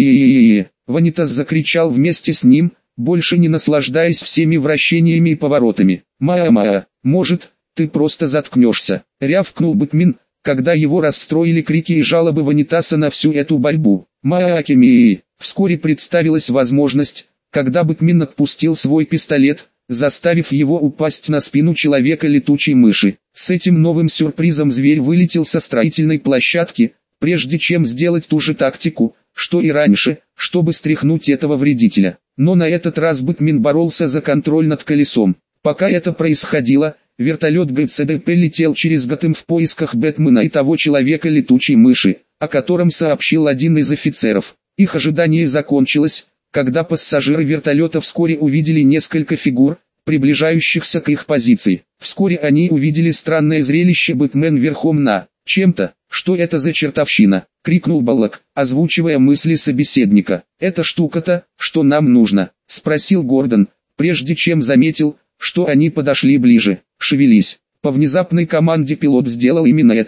ди Ванитас закричал вместе с ним, больше не наслаждаясь всеми вращениями и поворотами. «Ма-ма, может, ты просто заткнешься», — рявкнул Бэтмен, когда его расстроили крики и жалобы Ванитаса на всю эту борьбу. «Маакими». Вскоре представилась возможность, когда Бэтмен отпустил свой пистолет, заставив его упасть на спину человека-летучей мыши. С этим новым сюрпризом зверь вылетел со строительной площадки, прежде чем сделать ту же тактику, что и раньше, чтобы стряхнуть этого вредителя. Но на этот раз Бэтмен боролся за контроль над колесом. Пока это происходило, вертолет ГЦДП летел через Готэм в поисках Бэтмена и того человека-летучей мыши, о котором сообщил один из офицеров. Их ожидание закончилось, когда пассажиры вертолета вскоре увидели несколько фигур, приближающихся к их позиции. Вскоре они увидели странное зрелище: Бэтмен верхом на чем-то. «Что это за чертовщина?» — крикнул Баллок, озвучивая мысли собеседника. «Это штука-то, что нам нужно?» — спросил Гордон, прежде чем заметил, что они подошли ближе. «Шевелись». По внезапной команде пилот сделал именно это,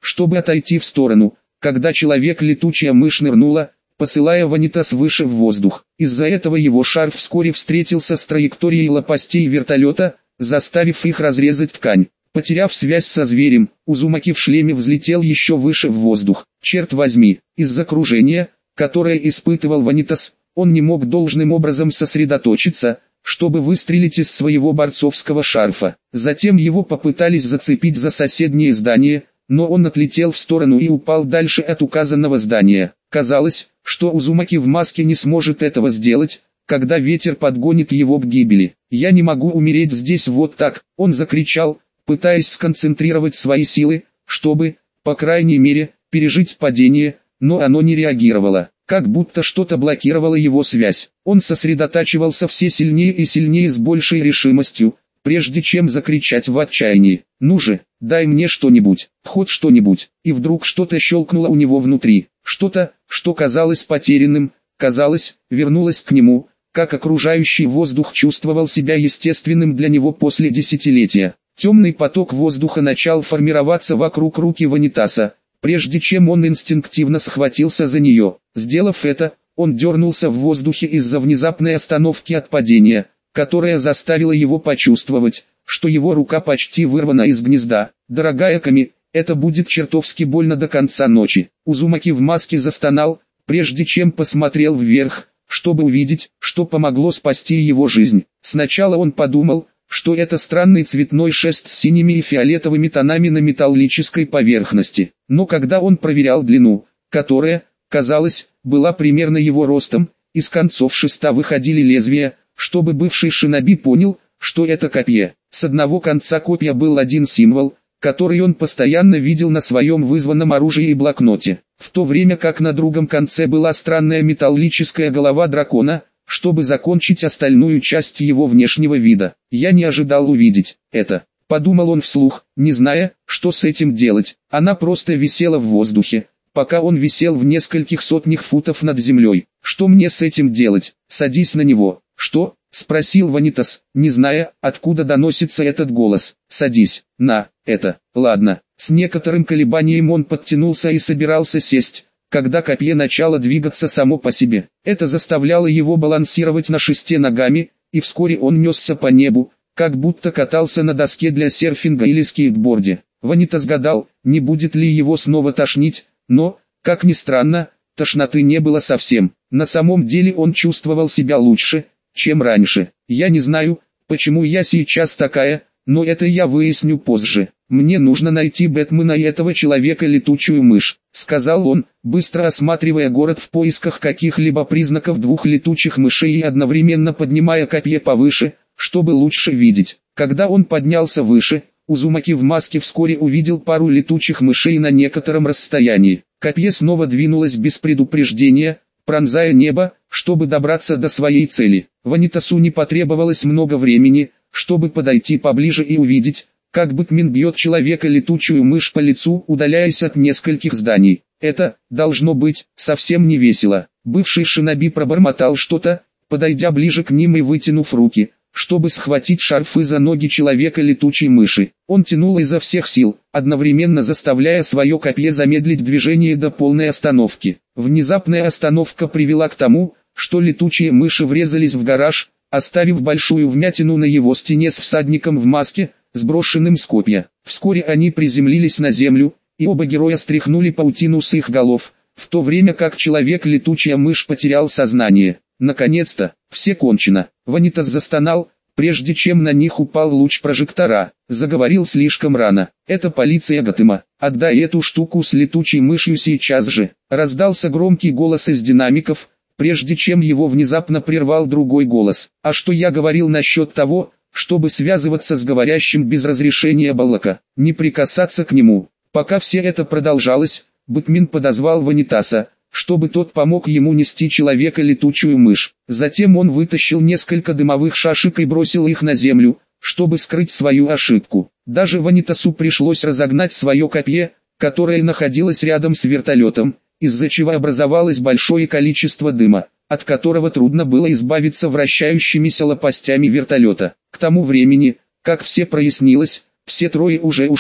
чтобы отойти в сторону, когда человек-летучая мышь нырнула, посылая Ванитас выше в воздух. Из-за этого его шар вскоре встретился с траекторией лопастей вертолета, заставив их разрезать ткань. Потеряв связь со зверем, Узумаки в шлеме взлетел еще выше в воздух. Черт возьми, из-за кружения, которое испытывал Ванитас, он не мог должным образом сосредоточиться, чтобы выстрелить из своего борцовского шарфа. Затем его попытались зацепить за соседнее здание, но он отлетел в сторону и упал дальше от указанного здания. Казалось, что Узумаки в маске не сможет этого сделать, когда ветер подгонит его к гибели. «Я не могу умереть здесь вот так», — он закричал, пытаясь сконцентрировать свои силы, чтобы, по крайней мере, пережить падение, но оно не реагировало, как будто что-то блокировало его связь. Он сосредотачивался все сильнее и сильнее с большей решимостью, прежде чем закричать в отчаянии: «Ну же, дай мне что-нибудь, хоть что-нибудь!» И вдруг что-то щелкнуло у него внутри, что-то, что казалось потерянным, казалось, вернулось к нему, как окружающий воздух чувствовал себя естественным для него после десятилетия. Темный поток воздуха начал формироваться вокруг руки Ванитаса, прежде чем он инстинктивно схватился за нее. Сделав это, он дернулся в воздухе из-за внезапной остановки от падения, которая заставила его почувствовать, что его рука почти вырвана из гнезда. «Дорогая Ками, это будет чертовски больно до конца ночи». Узумаки в маске застонал, прежде чем посмотрел вверх, чтобы увидеть, что помогло спасти его жизнь. Сначала он подумал, что это странный цветной шест с синими и фиолетовыми тонами на металлической поверхности. Но когда он проверял длину, которая, казалось, была примерно его ростом, из концов шеста выходили лезвия, чтобы бывший шиноби понял, что это копье. С одного конца копья был один символ, который он постоянно видел на своем вызванном оружии и блокноте, в то время как на другом конце была странная металлическая голова дракона, чтобы закончить остальную часть его внешнего вида. «Я не ожидал увидеть это», — подумал он вслух, не зная, что с этим делать. Она просто висела в воздухе, пока он висел в нескольких сотнях футов над землей. «Что мне с этим делать? Садись на него». «Что?» — спросил Ванитас, не зная, откуда доносится этот голос. «Садись на это». «Ладно». С некоторым колебанием он подтянулся и собирался сесть, когда копье начало двигаться само по себе. Это заставляло его балансировать на шести ногами, и вскоре он несся по небу, как будто катался на доске для серфинга или скейтборде. Ванитас гадал, не будет ли его снова тошнить, но, как ни странно, тошноты не было совсем. На самом деле он чувствовал себя лучше, чем раньше. «Я не знаю, почему я сейчас такая, но это я выясню позже. Мне нужно найти Бэтмена и этого человека-летучую мышь», — сказал он, быстро осматривая город в поисках каких-либо признаков двух летучих мышей и одновременно поднимая копье повыше, чтобы лучше видеть. Когда он поднялся выше, Узумаки в маске вскоре увидел пару летучих мышей на некотором расстоянии. Копье снова двинулось без предупреждения, пронзая небо, чтобы добраться до своей цели. Ванитасу не потребовалось много времени, чтобы подойти поближе и увидеть, как Бэтмен бьет человека-летучую мышь по лицу, удаляясь от нескольких зданий. Это, должно быть, совсем не весело. Бывший шиноби пробормотал что-то, подойдя ближе к ним и вытянув руки, чтобы схватить шарфы за ноги человека-летучей мыши. Он тянул изо всех сил, одновременно заставляя свое копье замедлить движение до полной остановки. Внезапная остановка привела к тому, что летучие мыши врезались в гараж, оставив большую вмятину на его стене с всадником в маске, сброшенным с копья. Вскоре они приземлились на землю, и оба героя стряхнули паутину с их голов, в то время как человек-летучая мышь потерял сознание. Наконец-то, все кончено. Ванитас застонал, прежде чем на них упал луч прожектора. Заговорил слишком рано. «Это полиция Готэма. Отдай эту штуку с летучей мышью сейчас же». Раздался громкий голос из динамиков, прежде чем его внезапно прервал другой голос. «А что я говорил насчет того, чтобы связываться с говорящим без разрешения Баллака? Не прикасаться к нему». Пока все это продолжалось, Бэтмен подозвал Ванитаса, чтобы тот помог ему нести человека-летучую мышь. Затем он вытащил несколько дымовых шашек и бросил их на землю, чтобы скрыть свою ошибку. Даже Ванитасу пришлось разогнать свое копье, которое находилось рядом с вертолетом, из-за чего образовалось большое количество дыма, от которого трудно было избавиться вращающимися лопастями вертолета. К тому времени, как все прояснилось, все трое уже ушли.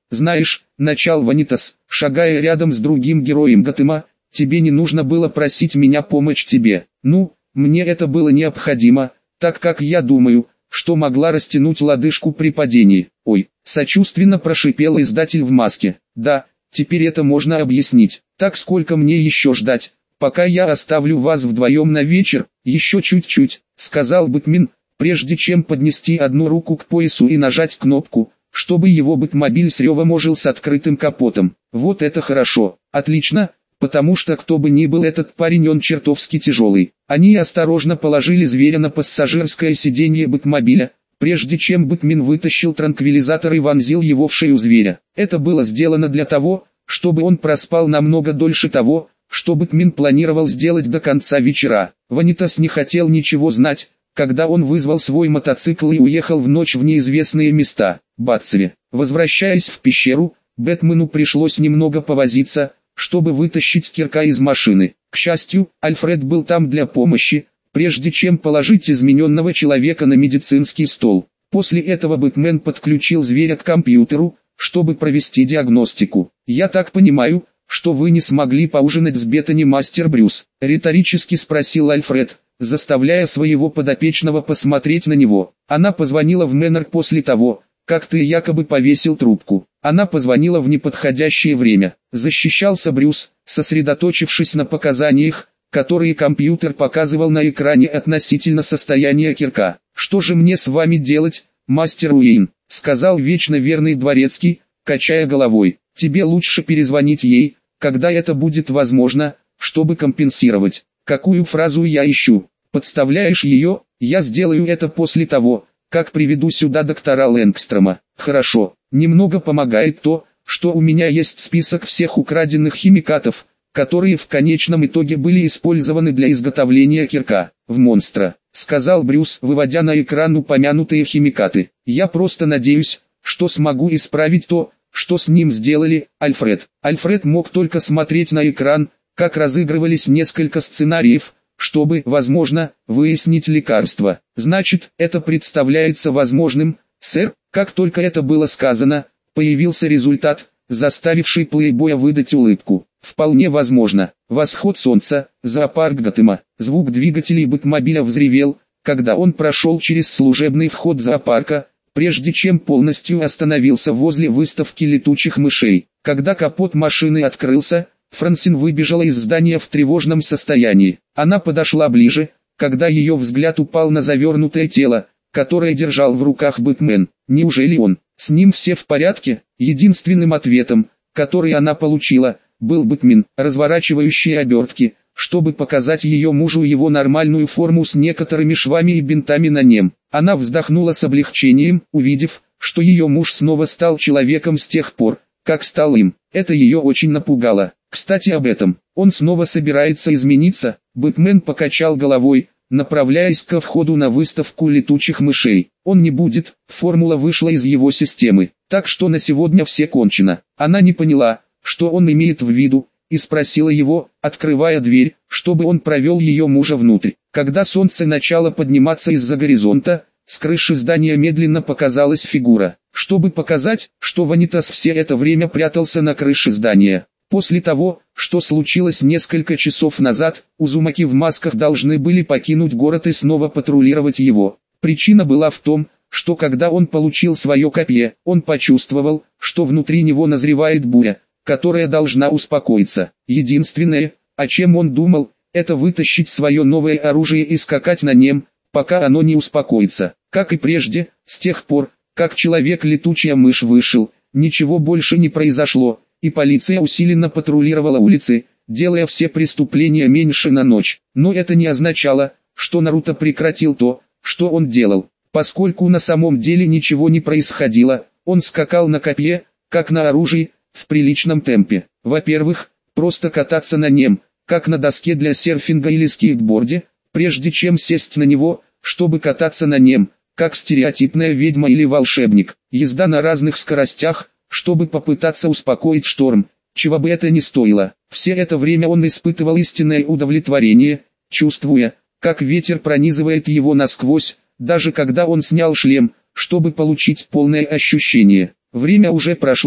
Знаешь, начал Ванитас, шагая рядом с другим героем Готэма, тебе не нужно было просить меня помочь тебе. Ну, мне это было необходимо, так как я думаю, что могла растянуть лодыжку при падении. Ой, сочувственно прошипел издатель в маске. Да, теперь это можно объяснить. Так сколько мне еще ждать, пока я оставлю вас вдвоем на вечер? Еще чуть-чуть, сказал Бэтмен, прежде чем поднести одну руку к поясу и нажать кнопку, чтобы его бэтмобиль с ревом ожил с открытым капотом. Вот это хорошо, отлично, потому что кто бы ни был этот парень, он чертовски тяжелый. Они осторожно положили зверя на пассажирское сиденье бэтмобиля, прежде чем Бэтмен вытащил транквилизатор и вонзил его в шею зверя. Это было сделано для того, чтобы он проспал намного дольше того, что Бэтмен планировал сделать до конца вечера. Ванитас не хотел ничего знать, когда он вызвал свой мотоцикл и уехал в ночь в неизвестные места. Батцеве. Возвращаясь в пещеру, Бэтмену пришлось немного повозиться, чтобы вытащить Кирка из машины. К счастью, Альфред был там для помощи, прежде чем положить измененного человека на медицинский стол. После этого Бэтмен подключил зверя к компьютеру, чтобы провести диагностику. «Я так понимаю, что вы не смогли поужинать с Беттани, мастер Брюс?» — риторически спросил Альфред, заставляя своего подопечного посмотреть на него. «Она позвонила в Мэннер после того, как ты якобы повесил трубку. Она позвонила в неподходящее время», — защищался Брюс, сосредоточившись на показаниях, которые компьютер показывал на экране относительно состояния Кирка. «Что же мне с вами делать, мастер Уэйн?» — сказал вечно верный дворецкий, качая головой. «Тебе лучше перезвонить ей, когда это будет возможно, чтобы компенсировать». «Какую фразу я ищу? Подставляешь ее? Я сделаю это после того, как приведу сюда доктора Лэнгстрома». «Хорошо, немного помогает то, что у меня есть список всех украденных химикатов, которые в конечном итоге были использованы для изготовления Кирка, в монстра», — сказал Брюс, выводя на экран упомянутые химикаты. «Я просто надеюсь, что смогу исправить то, что с ним сделали, Альфред». Альфред мог только смотреть на экран, как разыгрывались несколько сценариев, чтобы, возможно, выяснить лекарство. «Значит, это представляется возможным, сэр?» Как только это было сказано, появился результат, заставивший плейбоя выдать улыбку. «Вполне возможно. Восход солнца, зоопарк Готэма». Звук двигателей бэтмобиля взревел, когда он прошел через служебный вход зоопарка, прежде чем полностью остановился возле выставки летучих мышей. Когда капот машины открылся, Франсин выбежала из здания в тревожном состоянии. Она подошла ближе, когда ее взгляд упал на завернутое тело, которое держал в руках Бэтмен. Неужели он? С ним все в порядке? Единственным ответом, который она получила, был Бэтмен, разворачивающий обертки, чтобы показать ее мужу его нормальную форму с некоторыми швами и бинтами на нем. Она вздохнула с облегчением, увидев, что ее муж снова стал человеком с тех пор, как стал им. Это ее очень напугало. «Кстати об этом, он снова собирается измениться?» Бэтмен покачал головой, направляясь ко входу на выставку летучих мышей. «Он не будет, формула вышла из его системы, так что на сегодня все кончено». Она не поняла, что он имеет в виду, и спросила его, открывая дверь, чтобы он провел ее мужа внутрь. Когда солнце начало подниматься из-за горизонта, с крыши здания медленно показалась фигура, чтобы показать, что Ванитас все это время прятался на крыше здания. После того, что случилось несколько часов назад, Узумаки в масках должны были покинуть город и снова патрулировать его. Причина была в том, что когда он получил свое копье, он почувствовал, что внутри него назревает буря, которая должна успокоиться. Единственное, о чем он думал, это вытащить свое новое оружие и скакать на нем, пока оно не успокоится. Как и прежде, с тех пор, как человек-летучая мышь вышел, ничего больше не произошло, и полиция усиленно патрулировала улицы, делая все преступления меньше на ночь. Но это не означало, что Наруто прекратил то, что он делал. Поскольку на самом деле ничего не происходило, он скакал на копье, как на оружии, в приличном темпе. Во-первых, просто кататься на нем, как на доске для серфинга или скейтборде, прежде чем сесть на него, чтобы кататься на нем, как стереотипная ведьма или волшебник. Езда на разных скоростях, чтобы попытаться успокоить шторм, чего бы это ни стоило. Все это время он испытывал истинное удовлетворение, чувствуя, как ветер пронизывает его насквозь, даже когда он снял шлем, чтобы получить полное ощущение. Время уже прошло,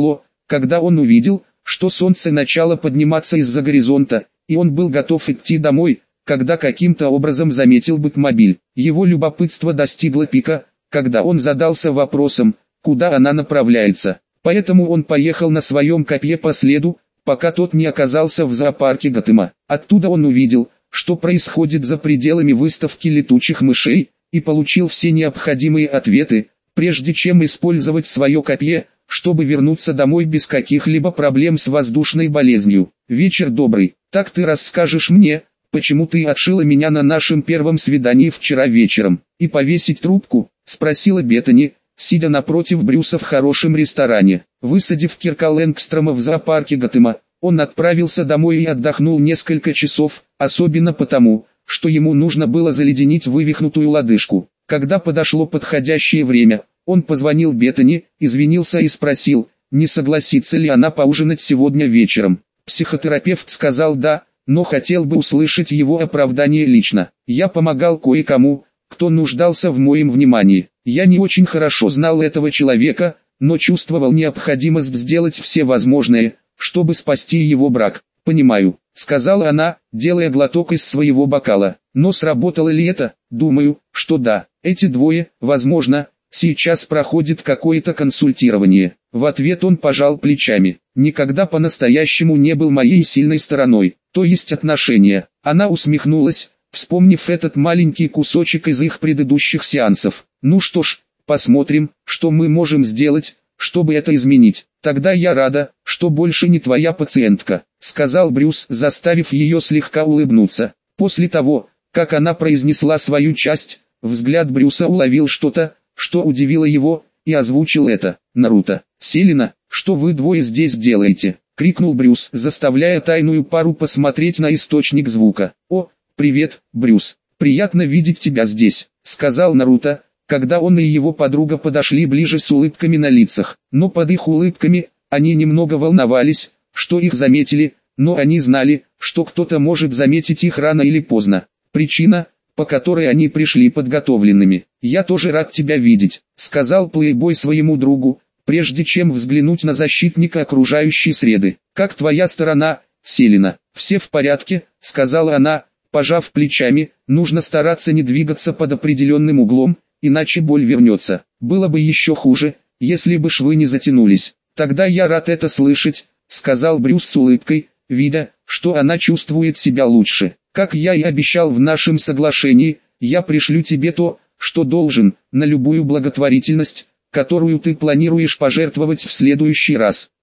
Когда он увидел, что солнце начало подниматься из-за горизонта, и он был готов идти домой, когда каким-то образом заметил Бэтмобиль. Его любопытство достигло пика, когда он задался вопросом, куда она направляется. Поэтому он поехал на своем копье по следу, пока тот не оказался в зоопарке Готэма. Оттуда он увидел, что происходит за пределами выставки летучих мышей, и получил все необходимые ответы, прежде чем использовать свое копье, чтобы вернуться домой без каких-либо проблем с воздушной болезнью. «Вечер добрый, так ты расскажешь мне, почему ты отшила меня на нашем первом свидании вчера вечером, и повесить трубку?» — спросила Беттани, сидя напротив Брюса в хорошем ресторане. Высадив Кирка Лэнгстрома в зоопарке Готэма, он отправился домой и отдохнул несколько часов, особенно потому, что ему нужно было заледенить вывихнутую лодыжку. Когда подошло подходящее время, он позвонил Беттани, извинился и спросил, не согласится ли она поужинать сегодня вечером. Психотерапевт сказал да, но хотел бы услышать его оправдание лично. «Я помогал кое-кому, кто нуждался в моем внимании. Я не очень хорошо знал этого человека, но чувствовал необходимость сделать все возможное, чтобы спасти его брак. Понимаю», — сказала она, делая глоток из своего бокала. «Но сработало ли это? Думаю, что да. Эти двое, возможно, сейчас проходит какое-то консультирование». В ответ он пожал плечами. «Никогда по-настоящему не был моей сильной стороной, то есть отношения». Она усмехнулась, вспомнив этот маленький кусочек из их предыдущих сеансов. «Ну что ж, посмотрим, что мы можем сделать, чтобы это изменить. Тогда я рада, что больше не твоя пациентка», — сказал Брюс, заставив ее слегка улыбнуться. После того, как она произнесла свою часть, взгляд Брюса уловил что-то, что удивило его, и озвучил это. «Наруто, Селина, что вы двое здесь делаете?» — крикнул Брюс, заставляя тайную пару посмотреть на источник звука. «О, привет, Брюс, приятно видеть тебя здесь», — сказал Наруто, когда он и его подруга подошли ближе с улыбками на лицах. Но под их улыбками, они немного волновались, что их заметили, но они знали, что кто-то может заметить их рано или поздно. Причина, по которой они пришли подготовленными. «Я тоже рад тебя видеть», — сказал плейбой своему другу, прежде чем взглянуть на защитника окружающей среды. «Как твоя сторона, Селина?» «Все в порядке», — сказала она, пожав плечами. «Нужно стараться не двигаться под определенным углом, иначе боль вернется. Было бы еще хуже, если бы швы не затянулись». «Тогда я рад это слышать», — сказал Брюс с улыбкой, видя, что она чувствует себя лучше. «Как я и обещал в нашем соглашении, я пришлю тебе то, что должен, на любую благотворительность, которую ты планируешь пожертвовать в следующий раз».